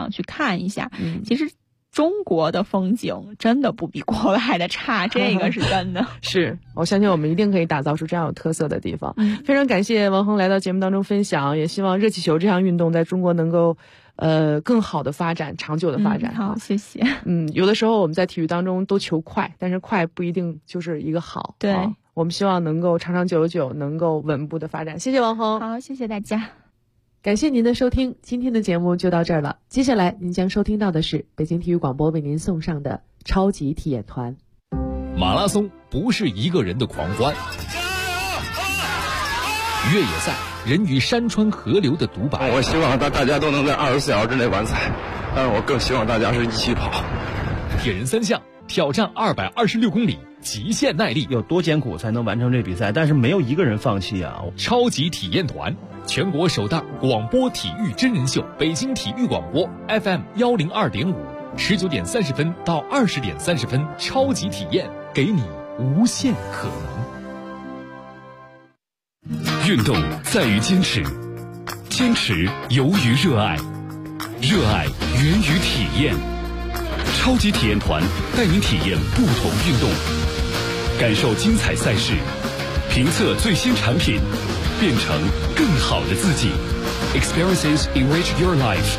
上去看一下。其实中国的风景真的不比国外的差，这个是真的。 是，我相信我们一定可以打造出这样有特色的地方。非常感谢王恒来到节目当中分享，也希望热气球这项运动在中国能够更好的发展，长久的发展。 好，谢谢。 有的时候我们在体育当中都求快，但是快不一定就是一个好。 对， 我们希望能够长长久久，能够稳步的发展。谢谢王恒。 好，谢谢大家。 感谢您的收听，今天的节目就到这儿了。接下来您将收听到的是北京体育广播为您送上的超级体验团。 马拉松不是一个人的狂欢，越野赛人与山川河流的独白。 我希望大家都能在24小时之内完赛，但是我更希望大家是一起跑。 铁人三项挑战226公里，极限耐力， 有多艰苦才能完成这比赛，但是没有一个人放弃啊！ 超级体验团，全国首档广播体育真人秀，北京体育广播 FM102.5，19点30分到20点30分，超级体验，给你无限可能。 运动在于坚持，坚持由于热爱，热爱源于体验。超级体验团带您体验不同运动，感受精彩赛事，评测最新产品，变成更好的自己。 Experiences enrich your life。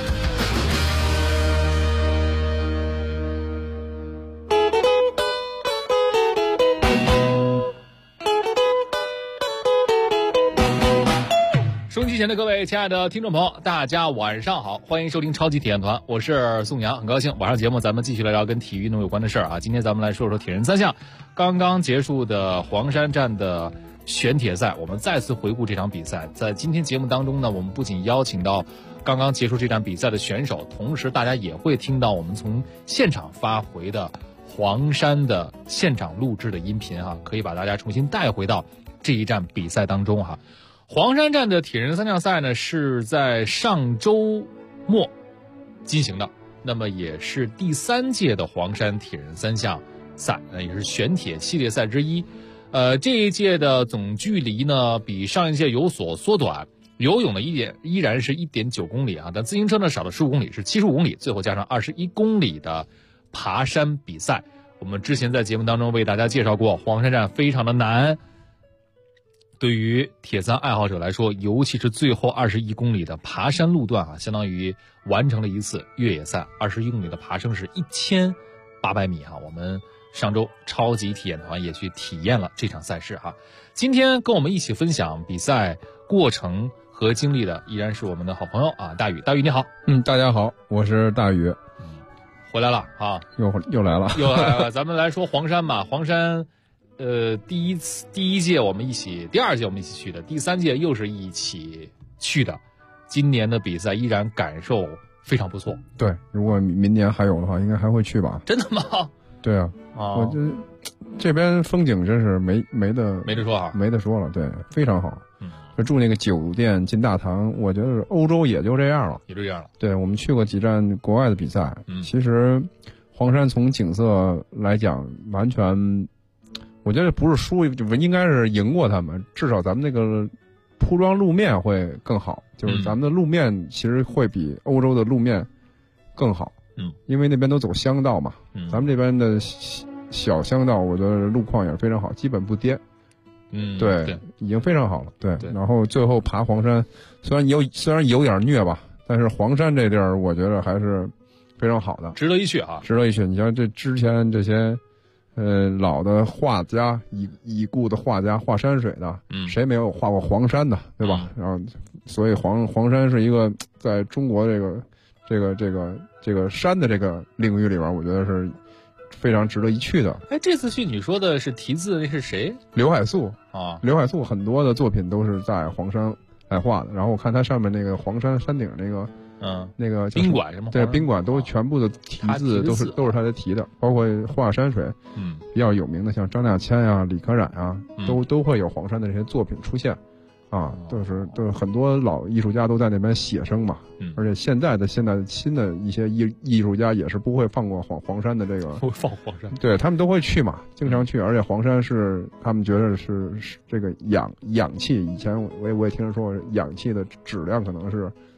收音机前的各位亲爱的听众朋友，大家晚上好，欢迎收听超级体验团，我是宋阳，很高兴晚上节目咱们继续来聊跟体育运动有关的事儿啊。今天咱们来说说铁人三项刚刚结束的黄山站的选铁赛，我们再次回顾这场比赛。在今天节目当中呢，我们不仅邀请到刚刚结束这场比赛的选手，同时大家也会听到我们从现场发回的黄山的现场录制的音频啊，可以把大家重新带回到这一站比赛当中哈。黄山站的铁人三项赛呢，是在上周末进行的，那么也是第3届的黄山铁人三项赛，也是选铁系列赛之一。这一届的总距离呢，比上一届有所缩短。游泳呢依然是 1.9 公里啊，但自行车呢少了15公里，是75公里，最后加上21公里的爬山比赛。我们之前在节目当中为大家介绍过，黄山站非常的难。对于铁三爱好者来说，尤其是最后21公里的爬山路段啊，相当于完成了一次越野赛。21公里的爬升是1800米哈。我们上周超级体验团也去体验了这场赛事哈。今天跟我们一起分享比赛过程和经历的依然是我们的好朋友啊，大宇。大宇你好。 大家好，我是大宇。 回来了啊， 又来了， 又来了。咱们来说黄山吧，黄山。第一届我们一起，第2届我们一起去的，第3届又是一起去的。今年的比赛依然感受非常不错。 对，如果明年还有的话，应该还会去吧？ 真的吗？ 对啊，我这边风景真是没得说啊， 没得说了，对，非常好。就住那个酒店进大堂，我觉得欧洲也就这样了， 也就这样了。 对，我们去过几站国外的比赛，其实黄山从景色来讲，完全。我觉得不是输，应该是赢过他们。至少咱们那个铺装路面会更好，就是咱们的路面其实会比欧洲的路面更好。因为那边都走乡道嘛，咱们这边的小乡道，我觉得路况也是非常好，基本不颠。对，已经非常好了。对，然后最后爬黄山，虽然有点虐吧，但是黄山这地儿我觉得还是非常好的， 值得一去啊， 值得一去。你像这之前这些。老的画家，已故的画家画山水的，谁没有画过黄山的，对吧？然后，所以黄山是一个在中国这个山的这个领域里边，我觉得是非常值得一去的。 哎，这次去你说的是题字那是谁？ 刘海粟啊， 刘海粟很多的作品都是在黄山来画的。然后我看他上面那个黄山山顶那个。那个宾馆什么？ 对，宾馆都全部的题字都是他的题的，包括画山水，比较有名的像张大千呀、李可染呀，都会有黄山的这些作品出现，啊，都是很多老艺术家都在那边写生嘛，而且现在新的一些艺术家也是不会放过黄山的这个， 不会放黄山， 对他们都会去嘛，经常去，而且黄山是他们觉得是这个氧气，以前我也听人说氧气的质量可能是。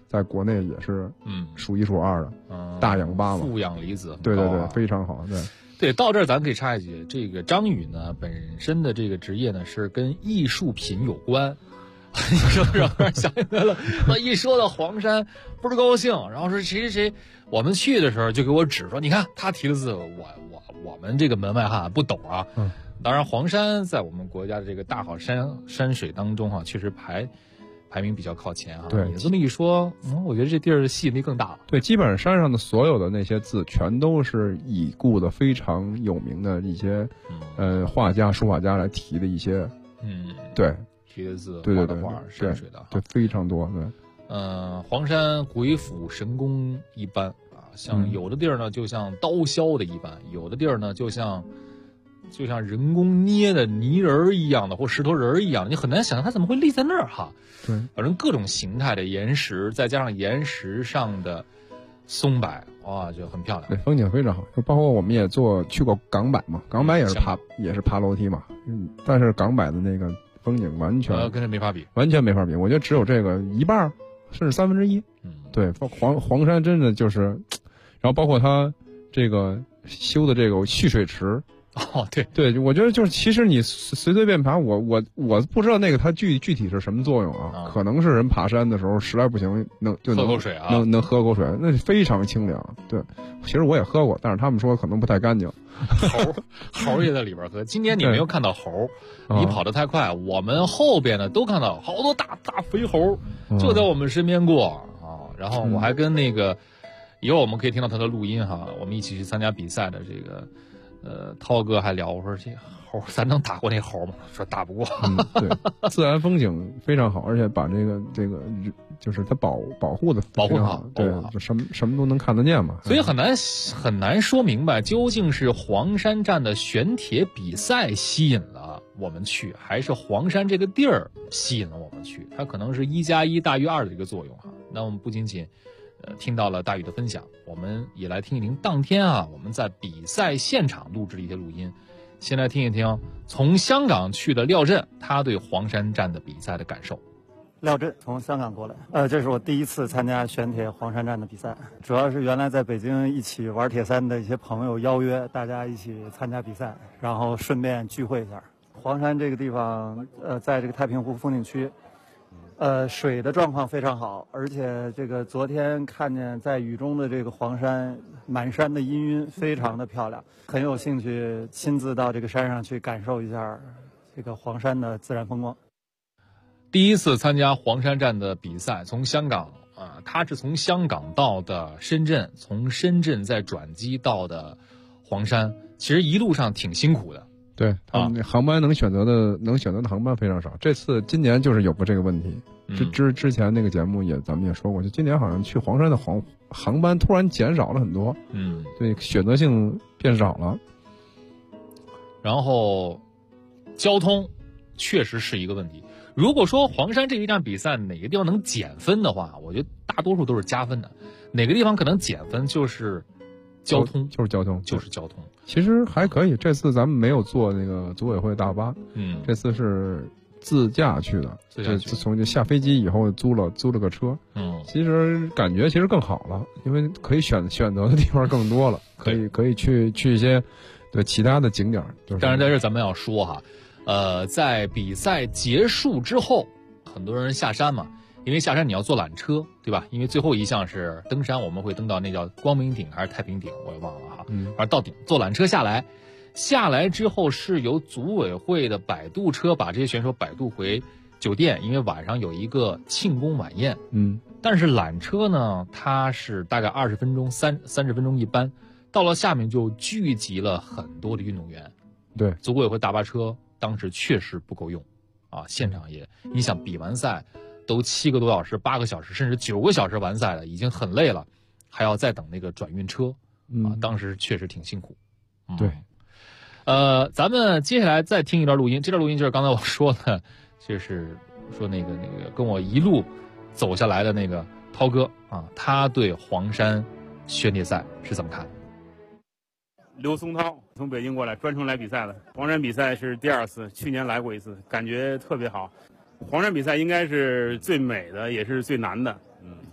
在国内也是数一数二的，大氧吧嘛， 负氧离子， 对对对，非常好，对。 对，到这儿咱可以插一句，这个张宇呢本身的这个职业呢是跟艺术品有关，你说让人想起来了。那一说到黄山，不是高兴，然后说谁谁谁，我们去的时候就给我指说，你看他提的字，我们这个门外汉不懂啊。当然黄山在我们国家的这个大好山水当中啊，确实排名比较靠前啊。 对， 你这么一说，我觉得这地儿吸引力更大了。 对，基本上山上的所有的那些字，全都是已故的非常有名的一些，画家、书法家来提的一些，对， 提的字， 对对对， 画山水的， 对，非常多，对。 黄山鬼斧神工一般啊，像有的地儿呢，就像刀削的一般，有的地儿呢，就像人工捏的泥人一样的，或石头人一样的，你很难想象它怎么会立在那儿哈。 对， 反正各种形态的岩石，再加上岩石上的松柏，哇，就很漂亮。 对，风景非常好。就包括我们也去过港柏嘛，港柏也是爬楼梯嘛，但是港柏的那个风景完全跟这没法比， 完全没法比。我觉得只有这个一半甚至1/3。对，黄山真的就是，然后包括它这个修的这个蓄水池。对，我觉得就是其实你随便爬，我不知道那个它具体是什么作用啊？可能是人爬山的时候实在不行能喝口水啊， 能喝口水，那非常清凉。对，其实我也喝过，但是他们说可能不太干净。 猴也在里边喝。今天你没有看到猴，你跑得太快，我们后边呢都看到好多大肥猴就在我们身边过啊。然后我还跟那个以后我们可以听到他的录音哈，我们一起去参加比赛的这个。涛哥还聊，我说这猴咱能打过那猴吗？说打不过。 对，自然风景非常好，而且把这个就是它保护的保护好， 对，就什么都能看得见嘛。 所以很难说明白，究竟是黄山站的悬铁比赛吸引了我们去，还是黄山这个地儿吸引了我们去？它可能是1+1大于2的一个作用哈。那我们不仅仅听到了大宇的分享，我们也来听一听当天啊我们在比赛现场录制的一些录音。先来听一听从香港去的廖震他对黄山站的比赛的感受。 廖震从香港过来，这是我第一次参加悬铁黄山站的比赛，主要是原来在北京一起玩铁三的一些朋友邀约，大家一起参加比赛，然后顺便聚会一下。黄山这个地方，在这个太平湖风景区。水的状况非常好，而且这个昨天看见在雨中的这个黄山，满山的阴云，非常的漂亮，很有兴趣亲自到这个山上去感受一下这个黄山的自然风光。 第一次参加黄山站的比赛，从香港他是从香港到的深圳，从深圳再转机到的黄山，其实一路上挺辛苦的。 对，他们那航班能选择的航班非常少。今年就是有过这个问题。之前那个节目咱们也说过，就今年好像去黄山的航班突然减少了很多。对，选择性变少了。 然后交通确实是一个问题。如果说黄山这一站比赛哪个地方能减分的话，我觉得大多数都是加分的。哪个地方可能减分就是交通， 就是交通。其实还可以，这次咱们没有坐那个组委会大巴，这次是自驾去的，就从下飞机以后租了个车，其实感觉更好了，因为可以选择的地方更多了，可以去一些对其他的景点。 当然在这咱们要说哈，在比赛结束之后，很多人下山嘛。因为下山你要坐缆车，对吧？因为最后一项是登山，我们会登到那叫光明顶还是太平顶，我也忘了哈。而到顶坐缆车下来之后是由组委会的摆渡车把这些选手摆渡回酒店，因为晚上有一个庆功晚宴。但是缆车呢，它是大概20分钟30分钟一班，到了下面就聚集了很多的运动员。 对， 组委会大巴车当时确实不够用啊，现场你想比完赛。都7个多小时、8个小时，甚至9个小时完赛了，已经很累了，还要再等那个转运车，当时确实挺辛苦。 对， 咱们接下来再听一段录音，这段录音就是刚才我说的，就是说那个跟我一路走下来的那个涛哥啊，他对黄山悬铁赛是怎么看的？ 刘松涛从北京过来，专程来比赛的。黄山比赛是第2次，去年来过一次，感觉特别好。黄山比赛应该是最美的，也是最难的。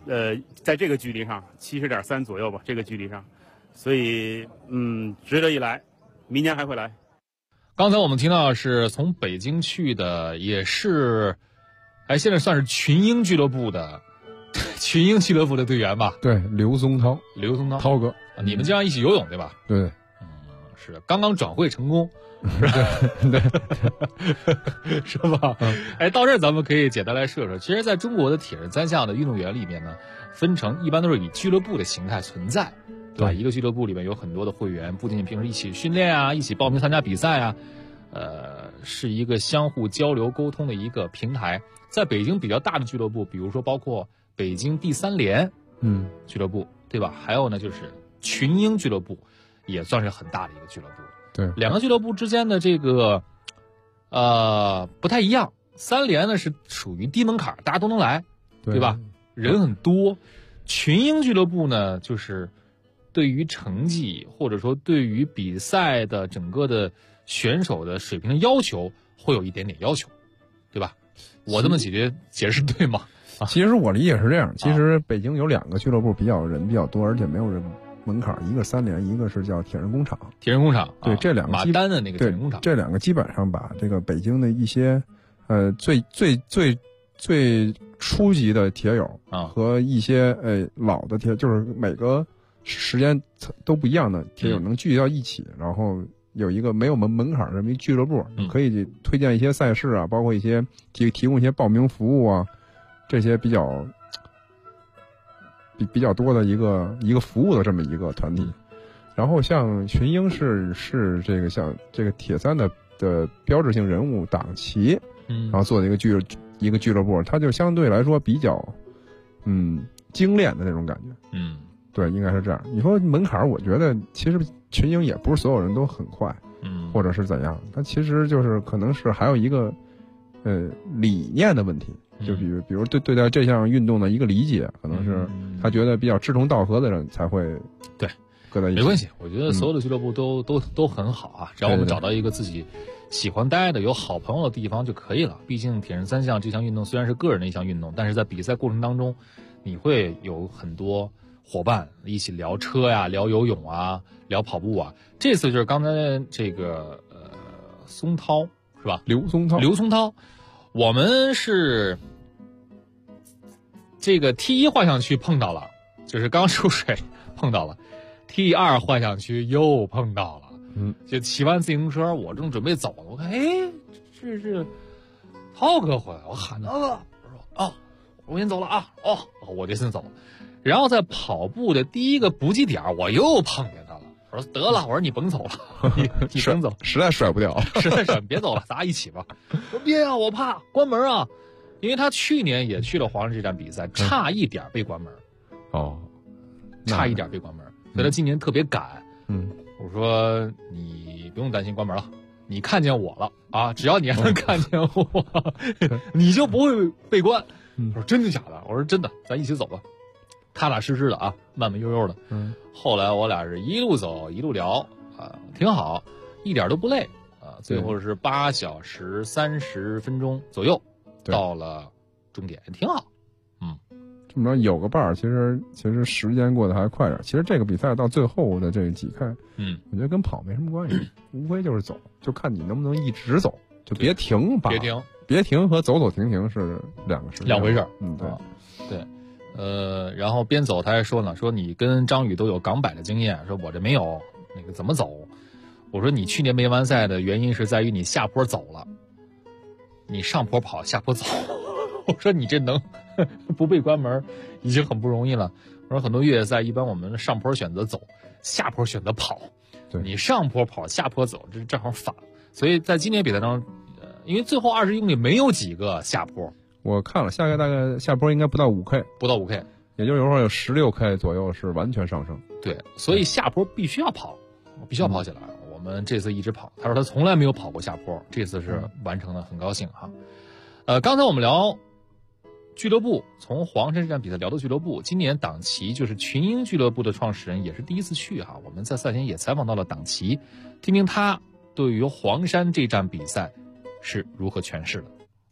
在这个距离上70.3左右吧，这个距离上，所以值得一来，明年还会来。 刚才我们听到是从北京去的，也是，现在算是群英俱乐部的队员吧？ 对，刘松涛，涛哥， 你们经常一起游泳对吧？ 对， 是刚刚转会成功， 对， 是吧？到这儿咱们可以简单来说说，其实在中国的铁人三项的运动员里面呢，分成一般都是以俱乐部的形态存在。对吧？一个俱乐部里面有很多的会员，不仅仅平时一起训练啊，一起报名参加比赛啊，是一个相互交流沟通的一个平台。在北京比较大的俱乐部，比如说包括北京第三联俱乐部，对吧？还有呢就是群英俱乐部，也算是很大的一个俱乐部。 对， 两个俱乐部之间的这个不太一样。三联呢是属于低门槛，大家都能来，对吧？人很多。群英俱乐部呢就是对于成绩或者说对于比赛的整个的选手的水平的要求会有一点点要求，对吧？我这么解释对吗？ 其实我理解是这样，其实北京有2个俱乐部人比较多，而且没有人门槛，一个三联，一个是叫铁人工厂。对，这2个马丹的那个铁人工厂， 这2个基本上把这个北京的一些最初级的铁友和一些老的铁，就是每个时间都不一样的铁友能聚集到一起，然后有一个没有门槛的这么一俱乐部，可以推荐一些赛事啊，包括一些提供一些报名服务啊，这些比较多的一个服务的这么一个团体。然后像群英是这个像这个铁三的标志性人物党旗，然后做的一个俱乐部，它就相对来说比较精炼的那种感觉。对，应该是这样。你说门槛，我觉得其实群英也不是所有人都很快，或者是怎样。它其实就是可能是还有一个理念的问题，就比如对待这项运动的一个理解，可能是他觉得比较志同道合的人才会对搁在一起。 没关系，我觉得所有的俱乐部都很好啊，只要我们找到一个自己喜欢待的、有好朋友的地方就可以了。毕竟铁人三项这项运动虽然是个人的一项运动，但是在比赛过程当中，你会有很多伙伴一起聊车呀、聊游泳啊、聊跑步啊。这次就是刚才这个松涛是吧？刘松涛，我们是这个 T1 幻想区碰到了，就是刚出水碰到了 ，T2 幻想区又碰到了。就骑完自行车，我正准备走了，我看是涛哥回来，我喊涛哥，我说我先走了啊，我就先走了。然后在跑步的第一个补给点，我又碰见他了。我说得了，我说你甭走了，你甭走， 实在甩不掉， 别走了，咱一起吧。我说别啊，我怕关门啊，因为他去年也去了黄山这站比赛，差一点被关门。差一点被关门，所以他今年特别赶。我说你不用担心关门了，你看见我了啊，只要你还能看见我，你就不会被关。我说真的假的？我说真的，咱一起走吧。踏踏实实的啊，慢慢悠悠的。后来我俩是一路走一路聊啊，挺好，一点都不累啊。最后是8小时30分钟左右到了终点，挺好。 这么着有个伴儿，其实时间过得还快点。其实这个比赛到最后的这几开，我觉得跟跑没什么关系，无非就是走，就看你能不能一直走，就别停吧。别停和走走停停是两回事。 对。然后边走他还说呢，说你跟张宇都有港百的经验，说我这没有，那个怎么走？我说你去年没完赛的原因是在于你下坡走了，你上坡跑下坡走。我说你这能不被关门已经很不容易了。我说很多越野赛一般我们上坡选择走，下坡选择跑，你上坡跑下坡走，这正好反。所以在今年比赛当中，因为最后20公里没有几个下坡。 我看了，大概下坡应该不到 5K， 也就是说有16K 左右是完全上升。 对，所以下坡必须要跑起来。我们这次一直跑，他说他从来没有跑过下坡，这次是完成了，很高兴哈。刚才我们聊俱乐部，从黄山这站比赛聊到俱乐部，今年党旗就是群英俱乐部的创始人也是第一次去哈。我们在赛前也采访到了党旗，听听他对于黄山这站比赛是如何诠释的。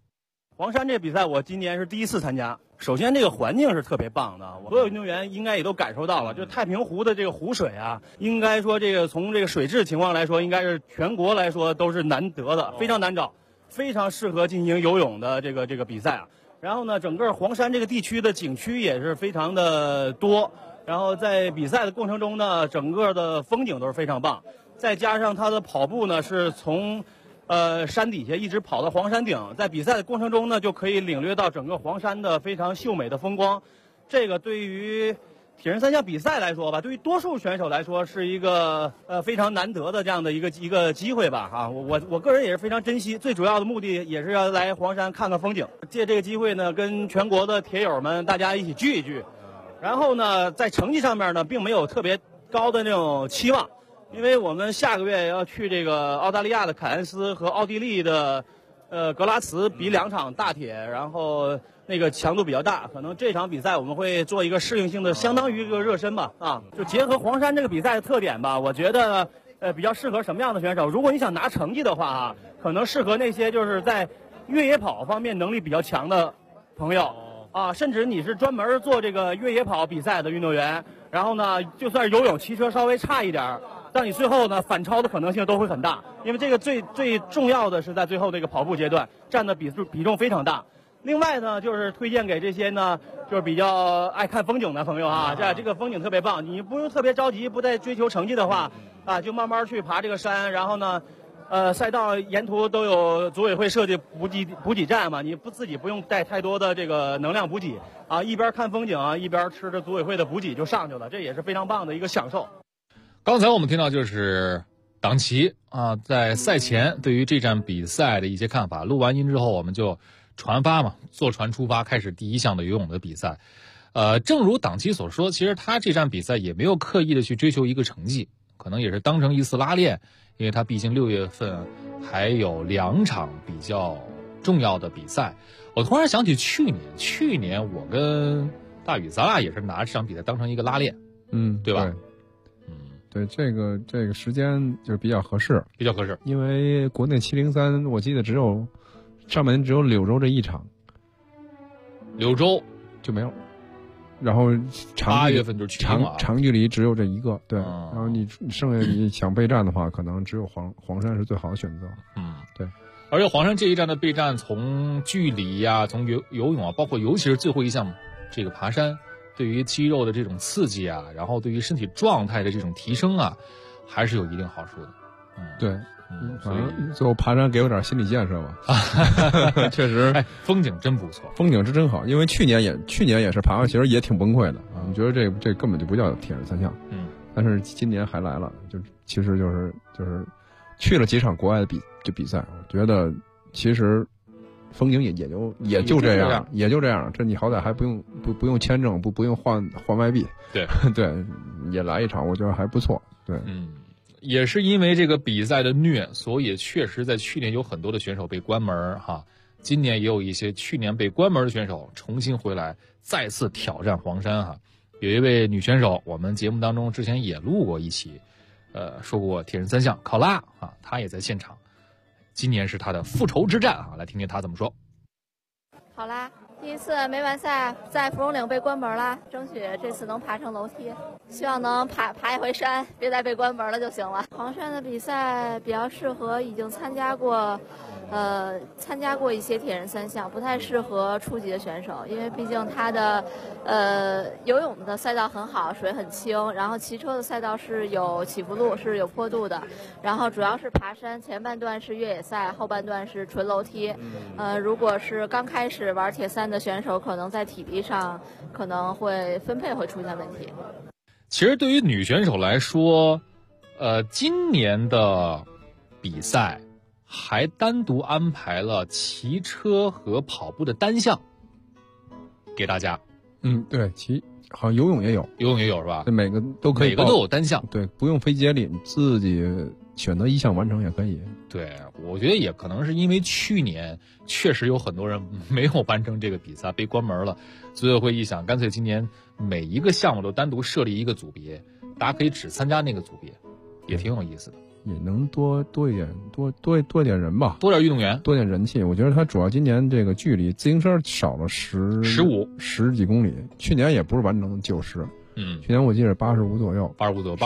黄山这比赛我今年是第一次参加。首先这个环境是特别棒的，所有运动员应该也都感受到了，就太平湖的这个湖水啊，应该说这个从这个水质情况来说，应该是全国来说都是难得的，非常难找，非常适合进行游泳的这个比赛啊。然后呢，整个黄山这个地区的景区也是非常的多，然后在比赛的过程中呢，整个的风景都是非常棒，再加上他的跑步呢是从山底下一直跑到黄山顶，在比赛的过程中呢，就可以领略到整个黄山的非常秀美的风光。这个对于铁人三项比赛来说吧，对于多数选手来说是一个非常难得的这样的一个机会吧啊！我个人也是非常珍惜，最主要的目的也是要来黄山看看风景，借这个机会呢，跟全国的铁友们大家一起聚一聚。然后呢，在成绩上面呢，并没有特别高的那种期望。因为我们下个月要去这个澳大利亚的凯恩斯和奥地利的，格拉茨比2场大铁，然后那个强度比较大，可能这场比赛我们会做一个适应性的，相当于一个热身吧，啊，就结合黄山这个比赛的特点吧，我觉得比较适合什么样的选手？如果你想拿成绩的话啊，可能适合那些就是在越野跑方面能力比较强的朋友。啊，甚至你是专门做这个越野跑比赛的运动员，然后呢，就算游泳、骑车稍微差一点，但你最后呢反超的可能性都会很大，因为这个最重要的是在最后这个跑步阶段占的比重非常大。另外呢，就是推荐给这些呢，就是比较爱看风景的朋友啊，这个风景特别棒，你不用特别着急，不再追求成绩的话，啊，就慢慢去爬这个山，然后呢。赛道沿途都有组委会设计补给站嘛，你自己不用带太多的这个能量补给啊，一边看风景啊，一边吃着组委会的补给就上去了，这也是非常棒的一个享受。 刚才我们听到就是党旗啊，在赛前对于这站比赛的一些看法。录完音之后，我们就船发嘛，坐船出发，开始第一项的游泳的比赛。正如党旗所说，其实他这站比赛也没有刻意的去追求一个成绩，可能也是当成一次拉练。因为他毕竟6月份还有2场比较重要的比赛。我突然想起去年我跟大宇咱俩也是拿这场比赛当成一个拉练，对吧？ 对，这个时间就是比较合适， 因为国内703我记得上半年只有柳州这一场， 柳州就没有。然后 8月份就是长距离只有这一个，对。然后你剩下你想备战的话，可能只有黄山是最好的选择。对。 而且黄山这一站的备战，从距离呀，从游泳啊，包括尤其是最后一项这个爬山，对于肌肉的这种刺激啊，然后对于身体状态的这种提升啊，还是有一定好处的。 对。反正最后爬山给我点心理建设吧，确实， 风景真不错， 风景是真好。因为去年也是爬完，其实也挺崩溃的啊。你觉得这根本就不叫铁人三项，但是今年还来了，其实就是去了几场国外的比赛，我觉得其实风景也就这样，这你好歹还不用签证，不用换外币， 对对，也来一场，我觉得还不错，对， 也是因为这个比赛的虐，所以确实在去年有很多的选手被关门哈。今年也有一些去年被关门的选手重新回来，再次挑战黄山哈。有一位女选手，我们节目当中之前也录过一期，说过铁人三项考拉啊，她也在现场。今年是她的复仇之战啊，来听听她怎么说。 好啦，第一次没完赛，在芙蓉岭被关门了，争取这次能爬上楼梯，希望能爬一回山，别再被关门了就行了。黄山的比赛比较适合已经参加过一些铁人三项，不太适合初级的选手，因为毕竟他的游泳的赛道很好，水很清，然后骑车的赛道是有起伏路，是有坡度的，然后主要是爬山，前半段是越野赛，后半段是纯楼梯。如果是刚开始玩铁三的选手，可能在体力上可能会分配会出现问题。 其实对于女选手来说，今年的比赛还单独安排了骑车和跑步的单项给大家。 对，好像游泳也有是吧？ 对，每个都可以， 每个都有单项， 对，不用非接力，你自己选择一项完成也可以。 对，我觉得也可能是因为去年确实有很多人没有完成这个比赛，被关门了，组委会一想，干脆今年每一个项目都单独设立一个组别，大家可以只参加那个组别，也挺有意思的。 也能多一点人吧， 多点运动员， 多点人气。我觉得它主要今年这个距离自行车少了十几公里，去年也不是完整的90。去年我记得85左右 ，85左右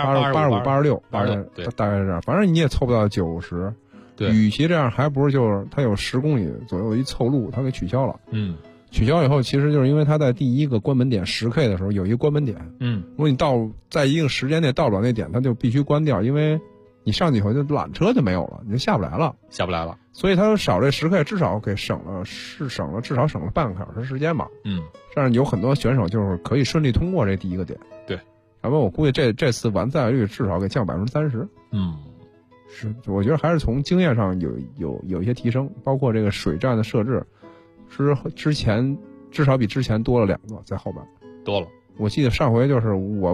，85、86，对，大概是这样。反正你也凑不到90。 对， 与其这样，还不如就是它有10公里左右一凑路，它给取消了。取消以后，其实就是因为它在第一个关门点10K 的时候有一个关门点。如果你在一定时间内到不了那点，它就必须关掉，因为你上几回就缆车就没有了，你就下不来了。所以它少这10K，至少给至少省了半个小时时间吧。这样有很多选手就是可以顺利通过这第一个点。 对， 然后我估计这次完赛率至少给降30%。是，我觉得还是从经验上有一些提升，包括这个水站的设置。之前至少比之前多了2个，在后边多了。 我记得上回就是我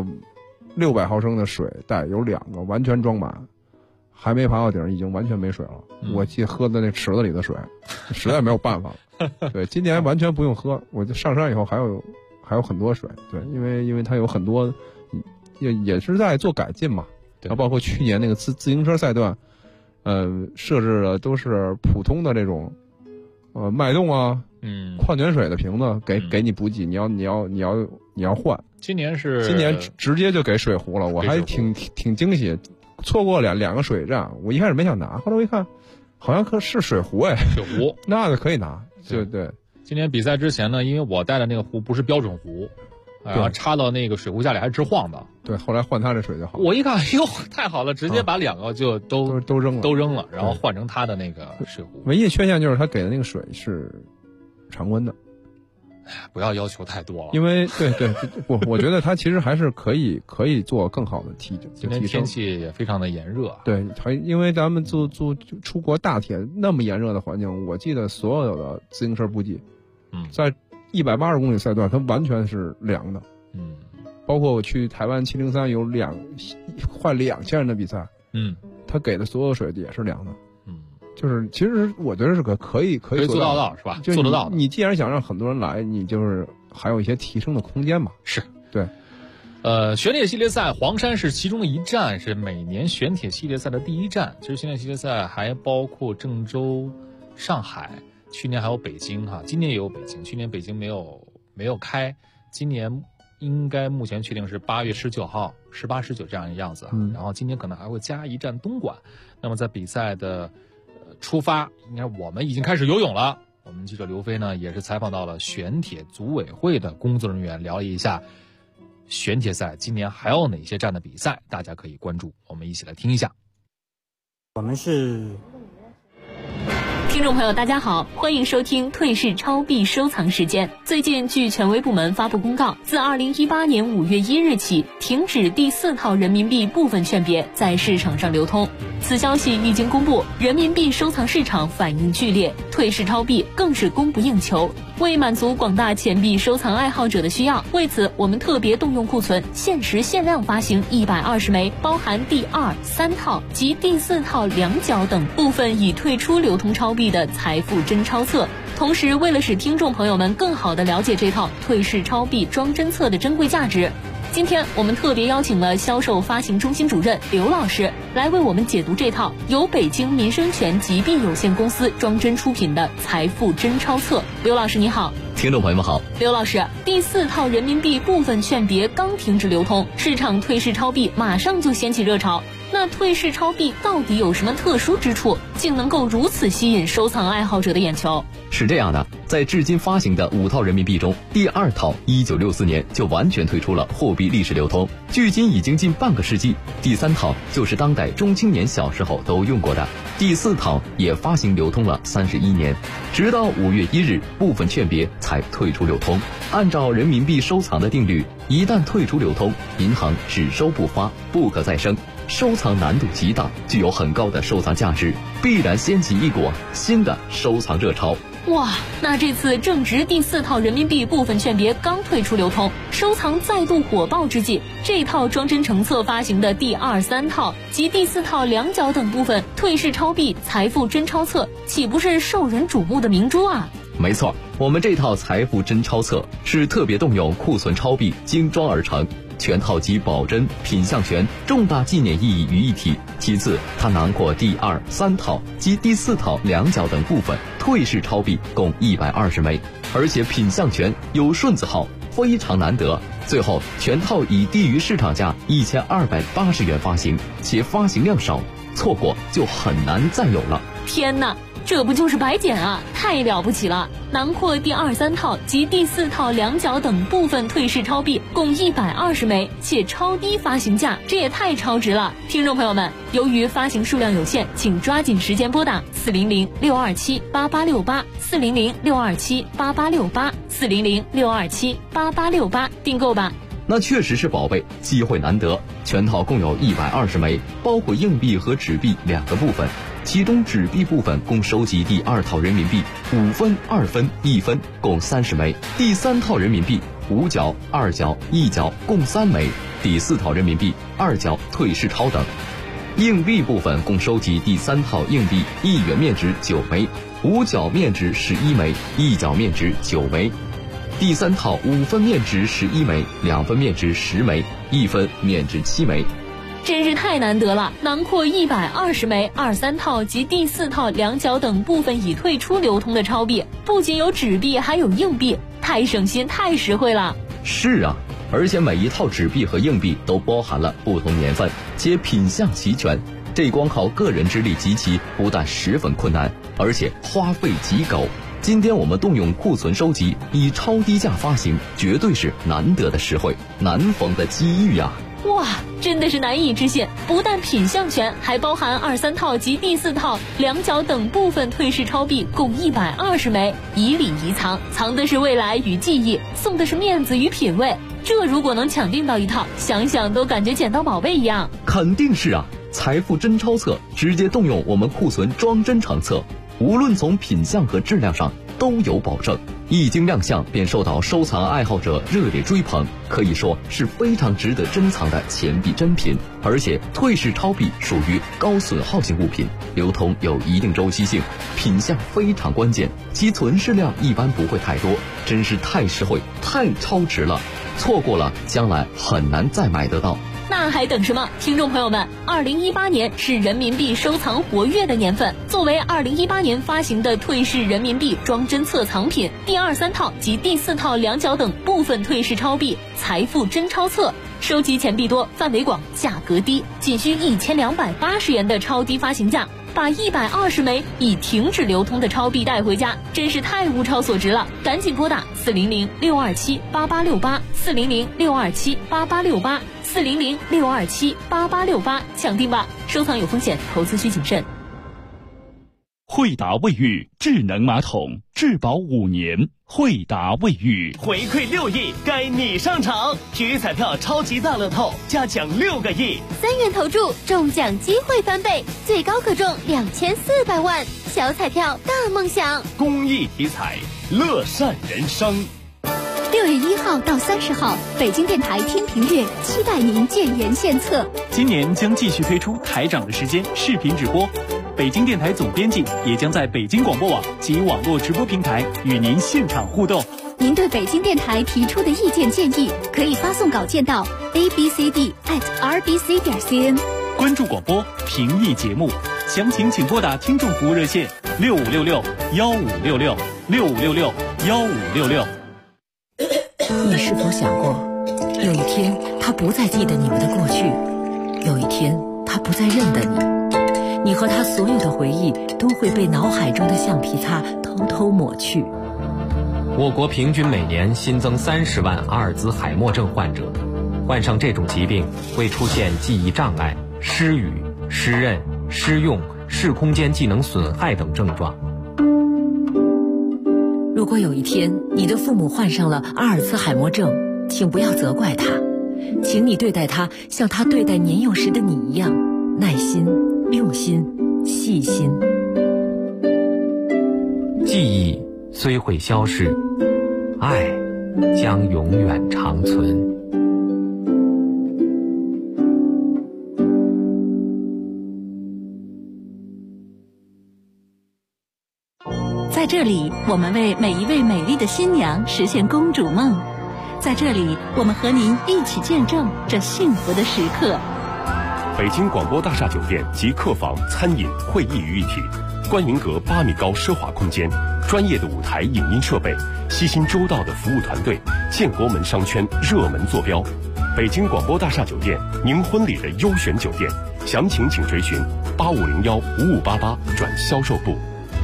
600毫升的水袋有2个完全装满，还没爬到顶已经完全没水了。我记得喝的那池子里的水，实在没有办法了。对，今年完全不用喝，我就上山以后还有很多水。对，因为它有很多也是在做改进嘛。然后包括去年那个自行车赛段，设置的都是普通的这种。脉动啊，矿泉水的瓶子给你补给，你要换。今年直接就给水壶了，我还挺惊喜，错过两个水站，我一开始没想拿，后来我一看，好像是水壶哎， 水壶那就可以拿，对。 今年比赛之前呢，因为我带的那个壶不是标准壶。然后插到那个水壶下里还直晃的。 对，后来换他这水就好。 我一看，哟，太好了，直接把2个就都扔了，然后换成他的那个水壶。 唯一缺陷就是他给的那个水是常温的。 不要要求太多了。 因为对，我觉得他其实还是可以做更好的提升。 今天天气也非常的炎热。 对，因为咱们出国大铁那么炎热的环境，我记得所有的自行车补给，在180公里赛段，它完全是凉的。包括我去台湾703有快2000人的比赛，他给的所有水也是凉的。就是其实我觉得是可以做到是吧？ 做得到的。 你既然想让很多人来，你就是还有一些提升的空间嘛。 是， 对。 玄铁系列赛黄山是其中的一站，是每年玄铁系列赛的第一站。其实玄铁系列赛还包括郑州、上海。去年还有北京哈，今年也有北京。去年北京没有开，今年应该目前确定是8月19号、18、19这样的样子。然后今年可能还会加一站东莞。那么在比赛的出发，应该我们已经开始游泳了。我们记者刘飞呢也是采访到了玄铁组委会的工作人员，聊了一下玄铁赛今年还有哪些站的比赛，大家可以关注。我们一起来听一下。 我们是。 听众朋友大家好，欢迎收听退市超币收藏时间。最近据权威部门发布公告，自2018年5月1日起停止第4套人民币部分券别在市场上流通。此消息一经公布，人民币收藏市场反应剧烈，退市超币更是供不应求。为满足广大钱币收藏爱好者的需要，为此我们特别动用库存，限时限量发行120枚包含第2、3套及第4套2角等部分已退出流通超币的财富真钞册。同时，为了使听众朋友们更好地了解这套退市超币装真册的珍贵价值，今天我们特别邀请了销售发行中心主任刘老师来为我们解读这套由北京民生全集币有限公司装真出品的财富真钞册。刘老师你好。 听众朋友们好。 刘老师，第4套人民币部分券别刚停止流通，市场退市超币马上就掀起热潮。那退市超币到底有什么特殊之处，竟能够如此吸引收藏爱好者的眼球？ 是这样的，在至今发行的5套人民币中，第2套1964年就完全退出了货币历史流通，距今已经近半个世纪。第3套就是当代中青年小时候都用过的，第4套也发行流通了31年，直到5月1日部分券别才退出流通。按照人民币收藏的定律，一旦退出流通，银行只收不发，不可再生，收藏难度极大，具有很高的收藏价值，必然掀起一股新的收藏热潮。 哇，那这次正值第4套人民币部分券别刚退出流通，收藏再度火爆之际，这套装真成册发行的第2、3套及第4套2角等部分退市超币财富真钞册，岂不是受人瞩目的明珠啊？ 没错，我们这套财富真钞册是特别动用库存超币精装而成， 全套集保真、品相权重大纪念意义于一体。其次，它囊括第2、3套及第4套两角等部分退市钞币共120枚，而且品相权有顺字号，非常难得。最后，全套以低于市场价1280元发行，且发行量少，错过就很难再有了。 天哪，这不就是白捡啊，太了不起了！囊括第2、3套及第4套两角等部分退市钞币共120枚，且超低发行价，这也太超值了！听众朋友们，由于发行数量有限，请抓紧时间拨打400-627-8868，400-627-8868，400-627-8868订购吧。 那确实是宝贝，机会难得。全套共有120枚，包括硬币和纸币2个部分。其中纸币部分共收集第2套人民币5分、2分、1分共30枚，第3套人民币5角、2角、1角共3枚，第4套人民币2角退市钞等。硬币部分共收集第3套硬币1元面值9枚，5角面值11枚，1角面值9枚，第3套5分面值11枚，2分面值10枚，1分面值7枚。 真是太难得了，囊括120枚2、3套及第4套两角等部分已退出流通的钞币，不仅有纸币，还有硬币，太省心，太实惠了。 是啊，而且每一套纸币和硬币都包含了不同年份，且品相齐全，这光靠个人之力集齐，不但十分困难，而且花费极高。今天我们动用库存收集，以超低价发行，绝对是难得的实惠，难逢的机遇呀！ 哇，真的是难以置信！不但品相权，还包含2、3套及第4套两角等部分退市钞币共120枚，以礼遗藏，藏的是未来与记忆，送的是面子与品味。这如果能抢订到一套，想想都感觉捡到宝贝一样。 肯定是啊！财富真钞册直接动用我们库存装真成册，无论从品相和质量上都有保证。一经亮相便受到收藏爱好者热烈追捧，可以说是非常值得珍藏的钱币珍品。而且退市钞币属于高损耗性物品，流通有一定周期性，品相非常关键，其存世量一般不会太多，真是太实惠，太超值了，错过了将来很难再买得到。 那还等什么？听众朋友们，2018年是人民币收藏活跃的年份。作为2018年发行的退市人民币装真册藏品，第2、3套及第4套两角等部分退市钞币财富真钞册，收集钱币多，范围广，价格低，仅需1280元的超低发行价，把120枚已停止流通的钞币带回家，真是太物超所值了！赶紧拨打400-627-8868，400-627-8868，400-627-8868，抢订吧！收藏有风险，投资需谨慎。 惠达卫浴智能马桶，质保5年。惠达卫浴回馈6亿，该你上场！体育彩票超级大乐透，加奖6个亿 ，3元投注，中奖机会翻倍，最高可中2400万。小彩票大梦想， 公益体彩，乐善人生。 6月1号到30号，北京电台听评月期待您建言献策。 今年将继续推出台长的时间视频直播。北京电台总编辑也将在北京广播网及网络直播平台与您现场互动。 您对北京电台提出的意见建议，可以发送稿件到 abcd@rbc.cn。 关注广播，评议节目，详情请拨打听众服务热线6566-1566，6566-1566。 你是否想过，有一天他不再记得你们的过去，有一天他不再认得你，你和他所有的回忆都会被脑海中的橡皮擦偷偷抹去。 我国平均每年新增30万阿尔兹海默症患者，患上这种疾病会出现记忆障碍、失语、失认、失用、视空间技能损害等症状。 如果有一天你的父母患上了阿尔茨海默症，请不要责怪他，请你对待他像他对待年幼时的你一样，耐心、用心、细心。 记忆虽会消逝，爱将永远长存。 在这里，我们为每一位美丽的新娘实现公主梦。 在这里，我们和您一起见证这幸福的时刻。 北京广播大厦酒店集客房、餐饮、会议于一体，观云阁8米高奢华空间，专业的舞台影音设备，悉心周到的服务团队，建国门商圈热门坐标。北京广播大厦酒店，您婚礼的优选酒店，详情请垂询8501-5588转销售部。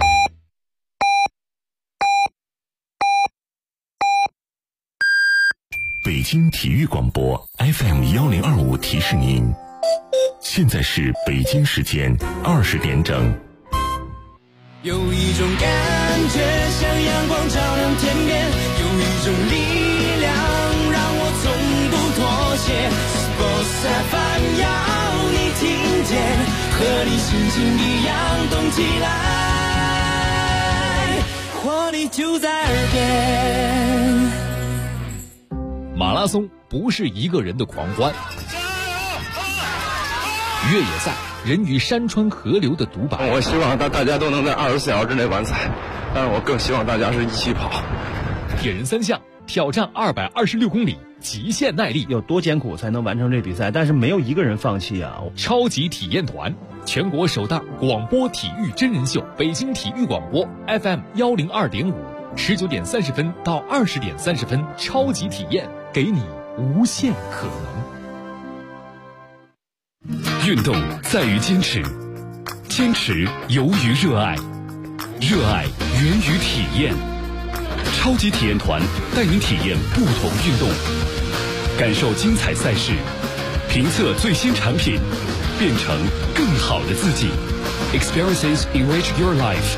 北京体育广播 FM1025提示您，现在是北京时间20点整。 有一种感觉像阳光照亮天边，有一种力量让我从不妥协。Sports FM 要你听见，和你心情一样动起来，活力就在耳边。 马拉松不是一个人的狂欢，越野赛人与山川河流的独白。 我希望大家都能在24小时之内完赛，但是我更希望大家是一起跑。 铁人3项挑战226公里，极限耐力， 有多艰苦才能完成这比赛？但是没有一个人放弃啊！ 超级体验团，全国首档广播体育真人秀，北京体育广播 FM102.5，19点30分到20点30分，超级体验，给你无限可能。运动在于坚持，坚持由于热爱，热爱源于体验。超级体验团带您体验不同运动，感受精彩赛事，评测最新产品，变成更好的自己。Experiences enrich your life。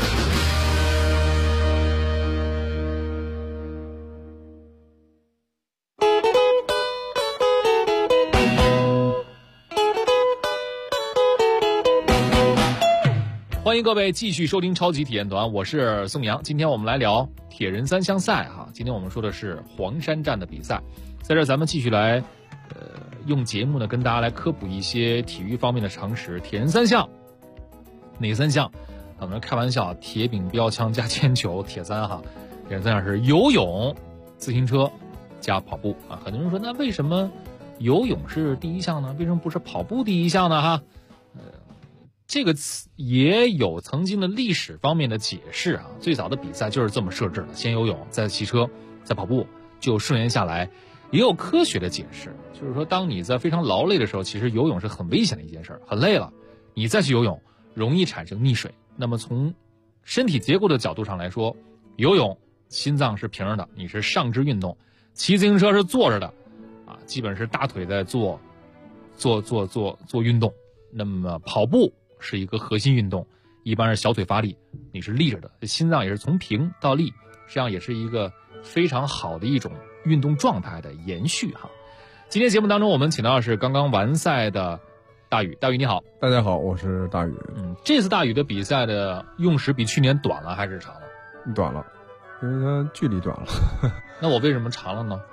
欢迎各位继续收听超级体验团，我是宋阳。今天我们来聊铁人3项赛哈。今天我们说的是黄山站的比赛，在这咱们继续来用节目呢跟大家来科普一些体育方面的常识。铁人3项哪3项？我们开玩笑，铁饼标枪加铅球，铁三哈。铁人3项是游泳、自行车加跑步啊。很多人说，那为什么游泳是第一项呢？为什么不是跑步第一项呢？哈。这个也有曾经的历史方面的解释啊，最早的比赛就是这么设置的，先游泳，再骑车，再跑步，就顺延下来。也有科学的解释，就是说当你在非常劳累的时候，其实游泳是很危险的一件事，很累了，你再去游泳容易产生溺水。那么从身体结构的角度上来说，游泳心脏是平着的，你是上肢运动；骑自行车是坐着的，啊，基本是大腿在做运动。那么跑步是一个核心运动，一般是小腿发力，你是立着的，心脏也是从平到立，实际上也是一个非常好的一种运动状态的延续哈。今天节目当中我们请到的是刚刚完赛的大宇，大宇你好。 大家好，我是大宇。 这次大宇的比赛的用时比去年短了还是长了？ 短了，因为它距离短了。 那我为什么长了呢？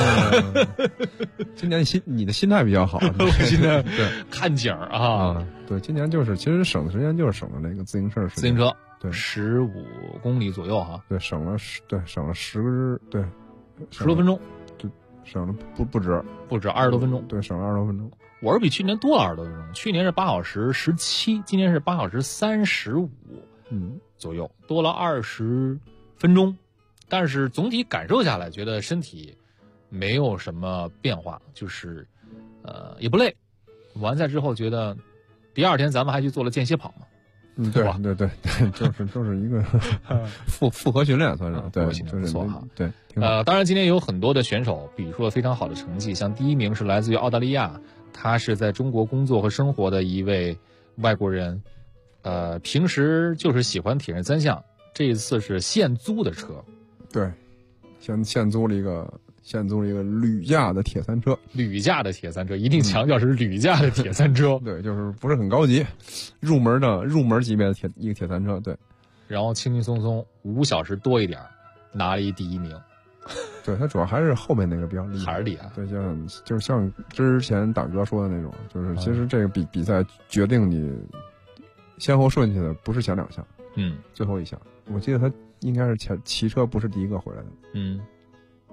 今年你的心态比较好， 我心态对看景啊， 对，今年就是其实省的时间就是省了那个自行车时间， 自行车对 15公里左右哈， 对，省了10对 10多分钟， 就省了不止 20多分钟， 对，省了20多分钟。 我是比去年多了20多分钟，去年是8小时17，今年是8小时35，左右，多了20分钟，但是总体感受下来，觉得身体没有什么变化，就是也不累。完赛之后觉得第二天咱们还去做了间歇跑嘛， 对，就是一个复合训练算是，对， 就是错哈， 对， 当然今天有很多的选手比出了非常好的成绩，像第1名是来自于澳大利亚，他是在中国工作和生活的一位外国人，平时就是喜欢铁人3项，这一次是现租的车， 对，现租了一个铝架的铁三车， 一定强调是铝架的铁三车， 对，就是不是很高级，入门级别的一个铁三车，对。 然后轻轻松松5小时多一点，拿了第1名。 对，他主要还是后面那个比较厉害， 还是厉害。 对，就像之前大哥说的那种，就是其实这个比赛决定你先后顺序的不是前2项，最后1项。我记得他应该是骑车不是第一个回来的，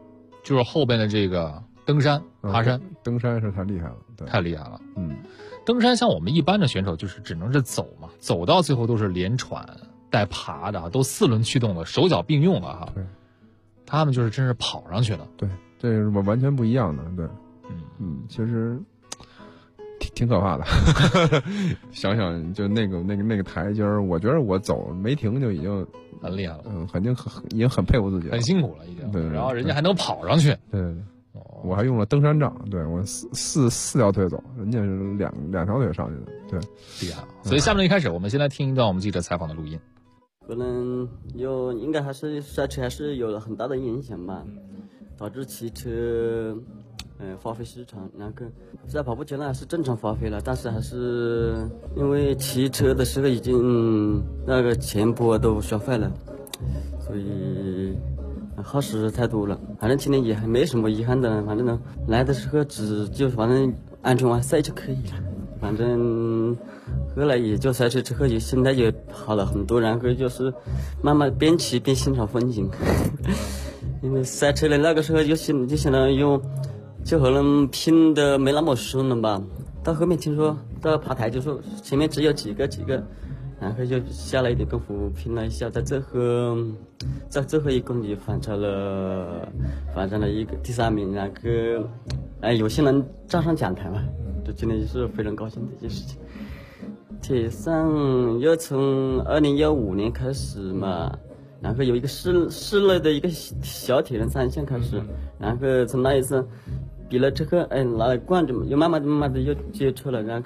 就是后边的这个登山、爬山。 登山是太厉害了，对， 太厉害了。登山像我们一般的选手就是只能是走嘛，走到最后都是连喘带爬的，都4轮驱动的，手脚并用了哈。 对， 他们就是真是跑上去了。 对，这是完全不一样的。对，其实挺可怕的。想想就那个台阶儿，我觉得我走没停就已经很厉害了。 已经很佩服自己了， 很辛苦了已经。 对， 然后人家还能跑上去。 对。我还用了登山杖，对我四条腿走，人家是两条腿上去的，对， 厉害。所以下面一开始，我们先来听一段我们记者采访的录音。 可能应该还是赛车还是有了很大的影响吧，导致汽车花费时长，然后在跑步阶段还是正常花费了，但是还是因为骑车的时候已经那个前坡都摔坏了，所以耗时太多了。反正今年也还没什么遗憾的，反正呢来的时候反正安全完赛就可以了。反正后来也就赛车之后也现在也好了很多，然后就是慢慢边骑边欣赏风景。因为赛车的那个时候就相当于就可能拼的没那么顺了吧。到后面听说到爬台就说前面只有几个。然后就下了一点功夫，拼了一下，在最后1公里反超了一个第3名，然后有些人站上讲台嘛，这真的是非常高兴的一件事情。铁上又从2015年开始嘛，然后有一个室内的一个小铁人3项开始，然后从那一次比了之后，拿了冠军，又慢慢的又接触了，然后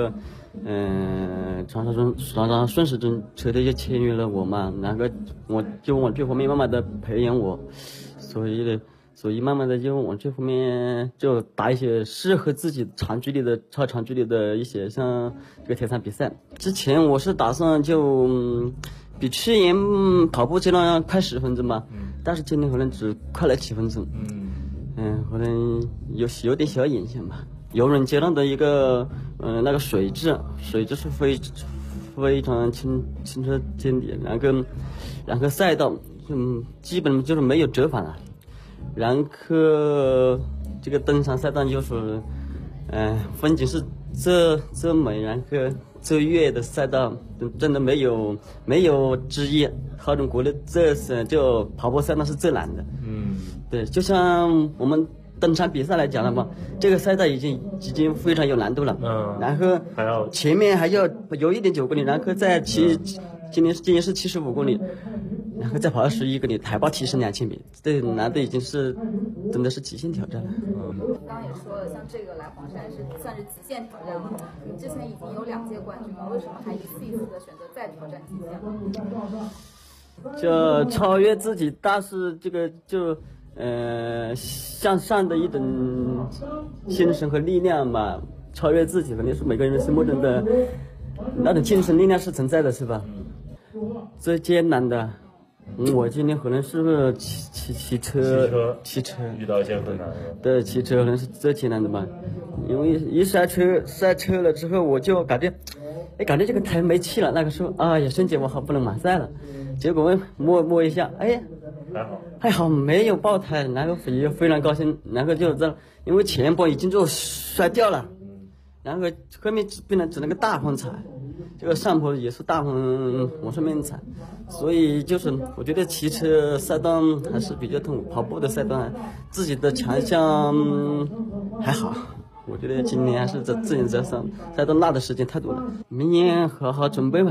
长沙顺时针车队就签约了我嘛，然后我就往这方面慢慢的培养我，所以慢慢的就往这方面就打一些适合自己超长距离的一些像这个铁三比赛。之前我是打算就比去年跑步阶段要快10分钟嘛，但是今年可能只快了7分钟，可能有点小影响吧。游泳阶段的一个那个水质是非常清澈见底，然后赛道基本就是没有折返了，然后这个登山赛道就是风景是这美，然后这越的赛道真的没有之一，号称国内就跑步赛道是最难的。对，就像我们登山比赛来讲了嘛，这个赛道已经非常有难度了。然后前面还要游1.9公里，然后再今年是75公里，然后再跑21公里，海拔提升2000米，这难度已经是真的是极限挑战了。 刚刚也说了，像这个来黄山是算是极限挑战了。你之前已经有2届冠军了，为什么还一次一次的选择再挑战极限？ 就超越自己，但是这个就向上的一种精神和力量嘛，超越自己肯定是每个人心目中的那种精神力量是存在的，是吧？最艰难的，我今天可能是骑车遇到一些困难。 对，骑车可能是最艰难的吧，因为一赛车了之后，我就感觉这个台没气了。那个时候瞬间我好不能满赛了，结果我摸一下，还好没有爆胎，然后也非常高兴，然后就因为前波已经就摔掉了，然后后面变成只能个大风踩，这个上坡也是大风往上面踩，所以就是我觉得骑车赛道还是比较痛苦，跑步的赛道自己的强项还好。我觉得今年还是在自行车上赛道落的时间太多了，明年好好准备吧。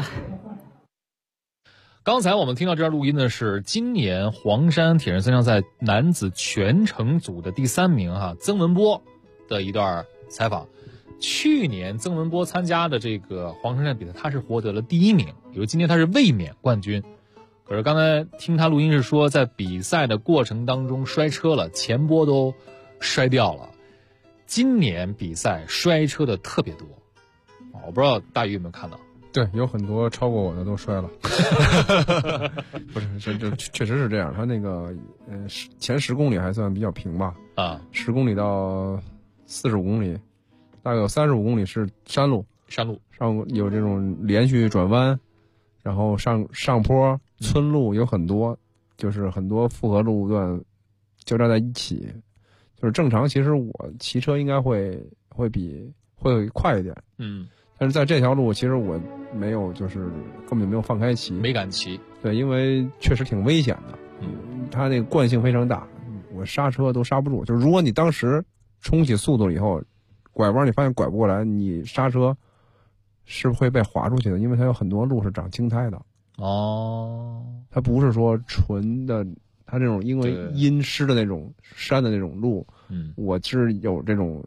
刚才我们听到这段录音呢，是今年黄山铁人3项赛男子全程组的第3名曾文波的一段采访。去年曾文波参加的这个黄山站比赛，他是获得了第1名，比如今天他是卫冕冠军。可是刚才听他录音是说，在比赛的过程当中摔车了，前波都摔掉了。今年比赛摔车的特别多，我不知道大鱼有没有看到？ 对，有很多超过我的都摔了。不是，这确实是这样。他那个前10公里还算比较平吧，10公里到45公里，大概有35公里是山路，上有这种连续转弯，然后上坡村路有很多，就是很多复合路段交叉在一起。就是正常，其实我骑车应该会快一点，但是在这条路其实我没有，就是根本就没有放开骑， 没敢骑。 对，因为确实挺危险的，它那个惯性非常大，我刹车都刹不住。就是如果你当时冲起速度了以后，拐弯你发现拐不过来，你刹车是会被划出去的，因为它有很多路是长青苔的。它不是说纯的，它这种因为阴湿的那种山的那种路，我是有这种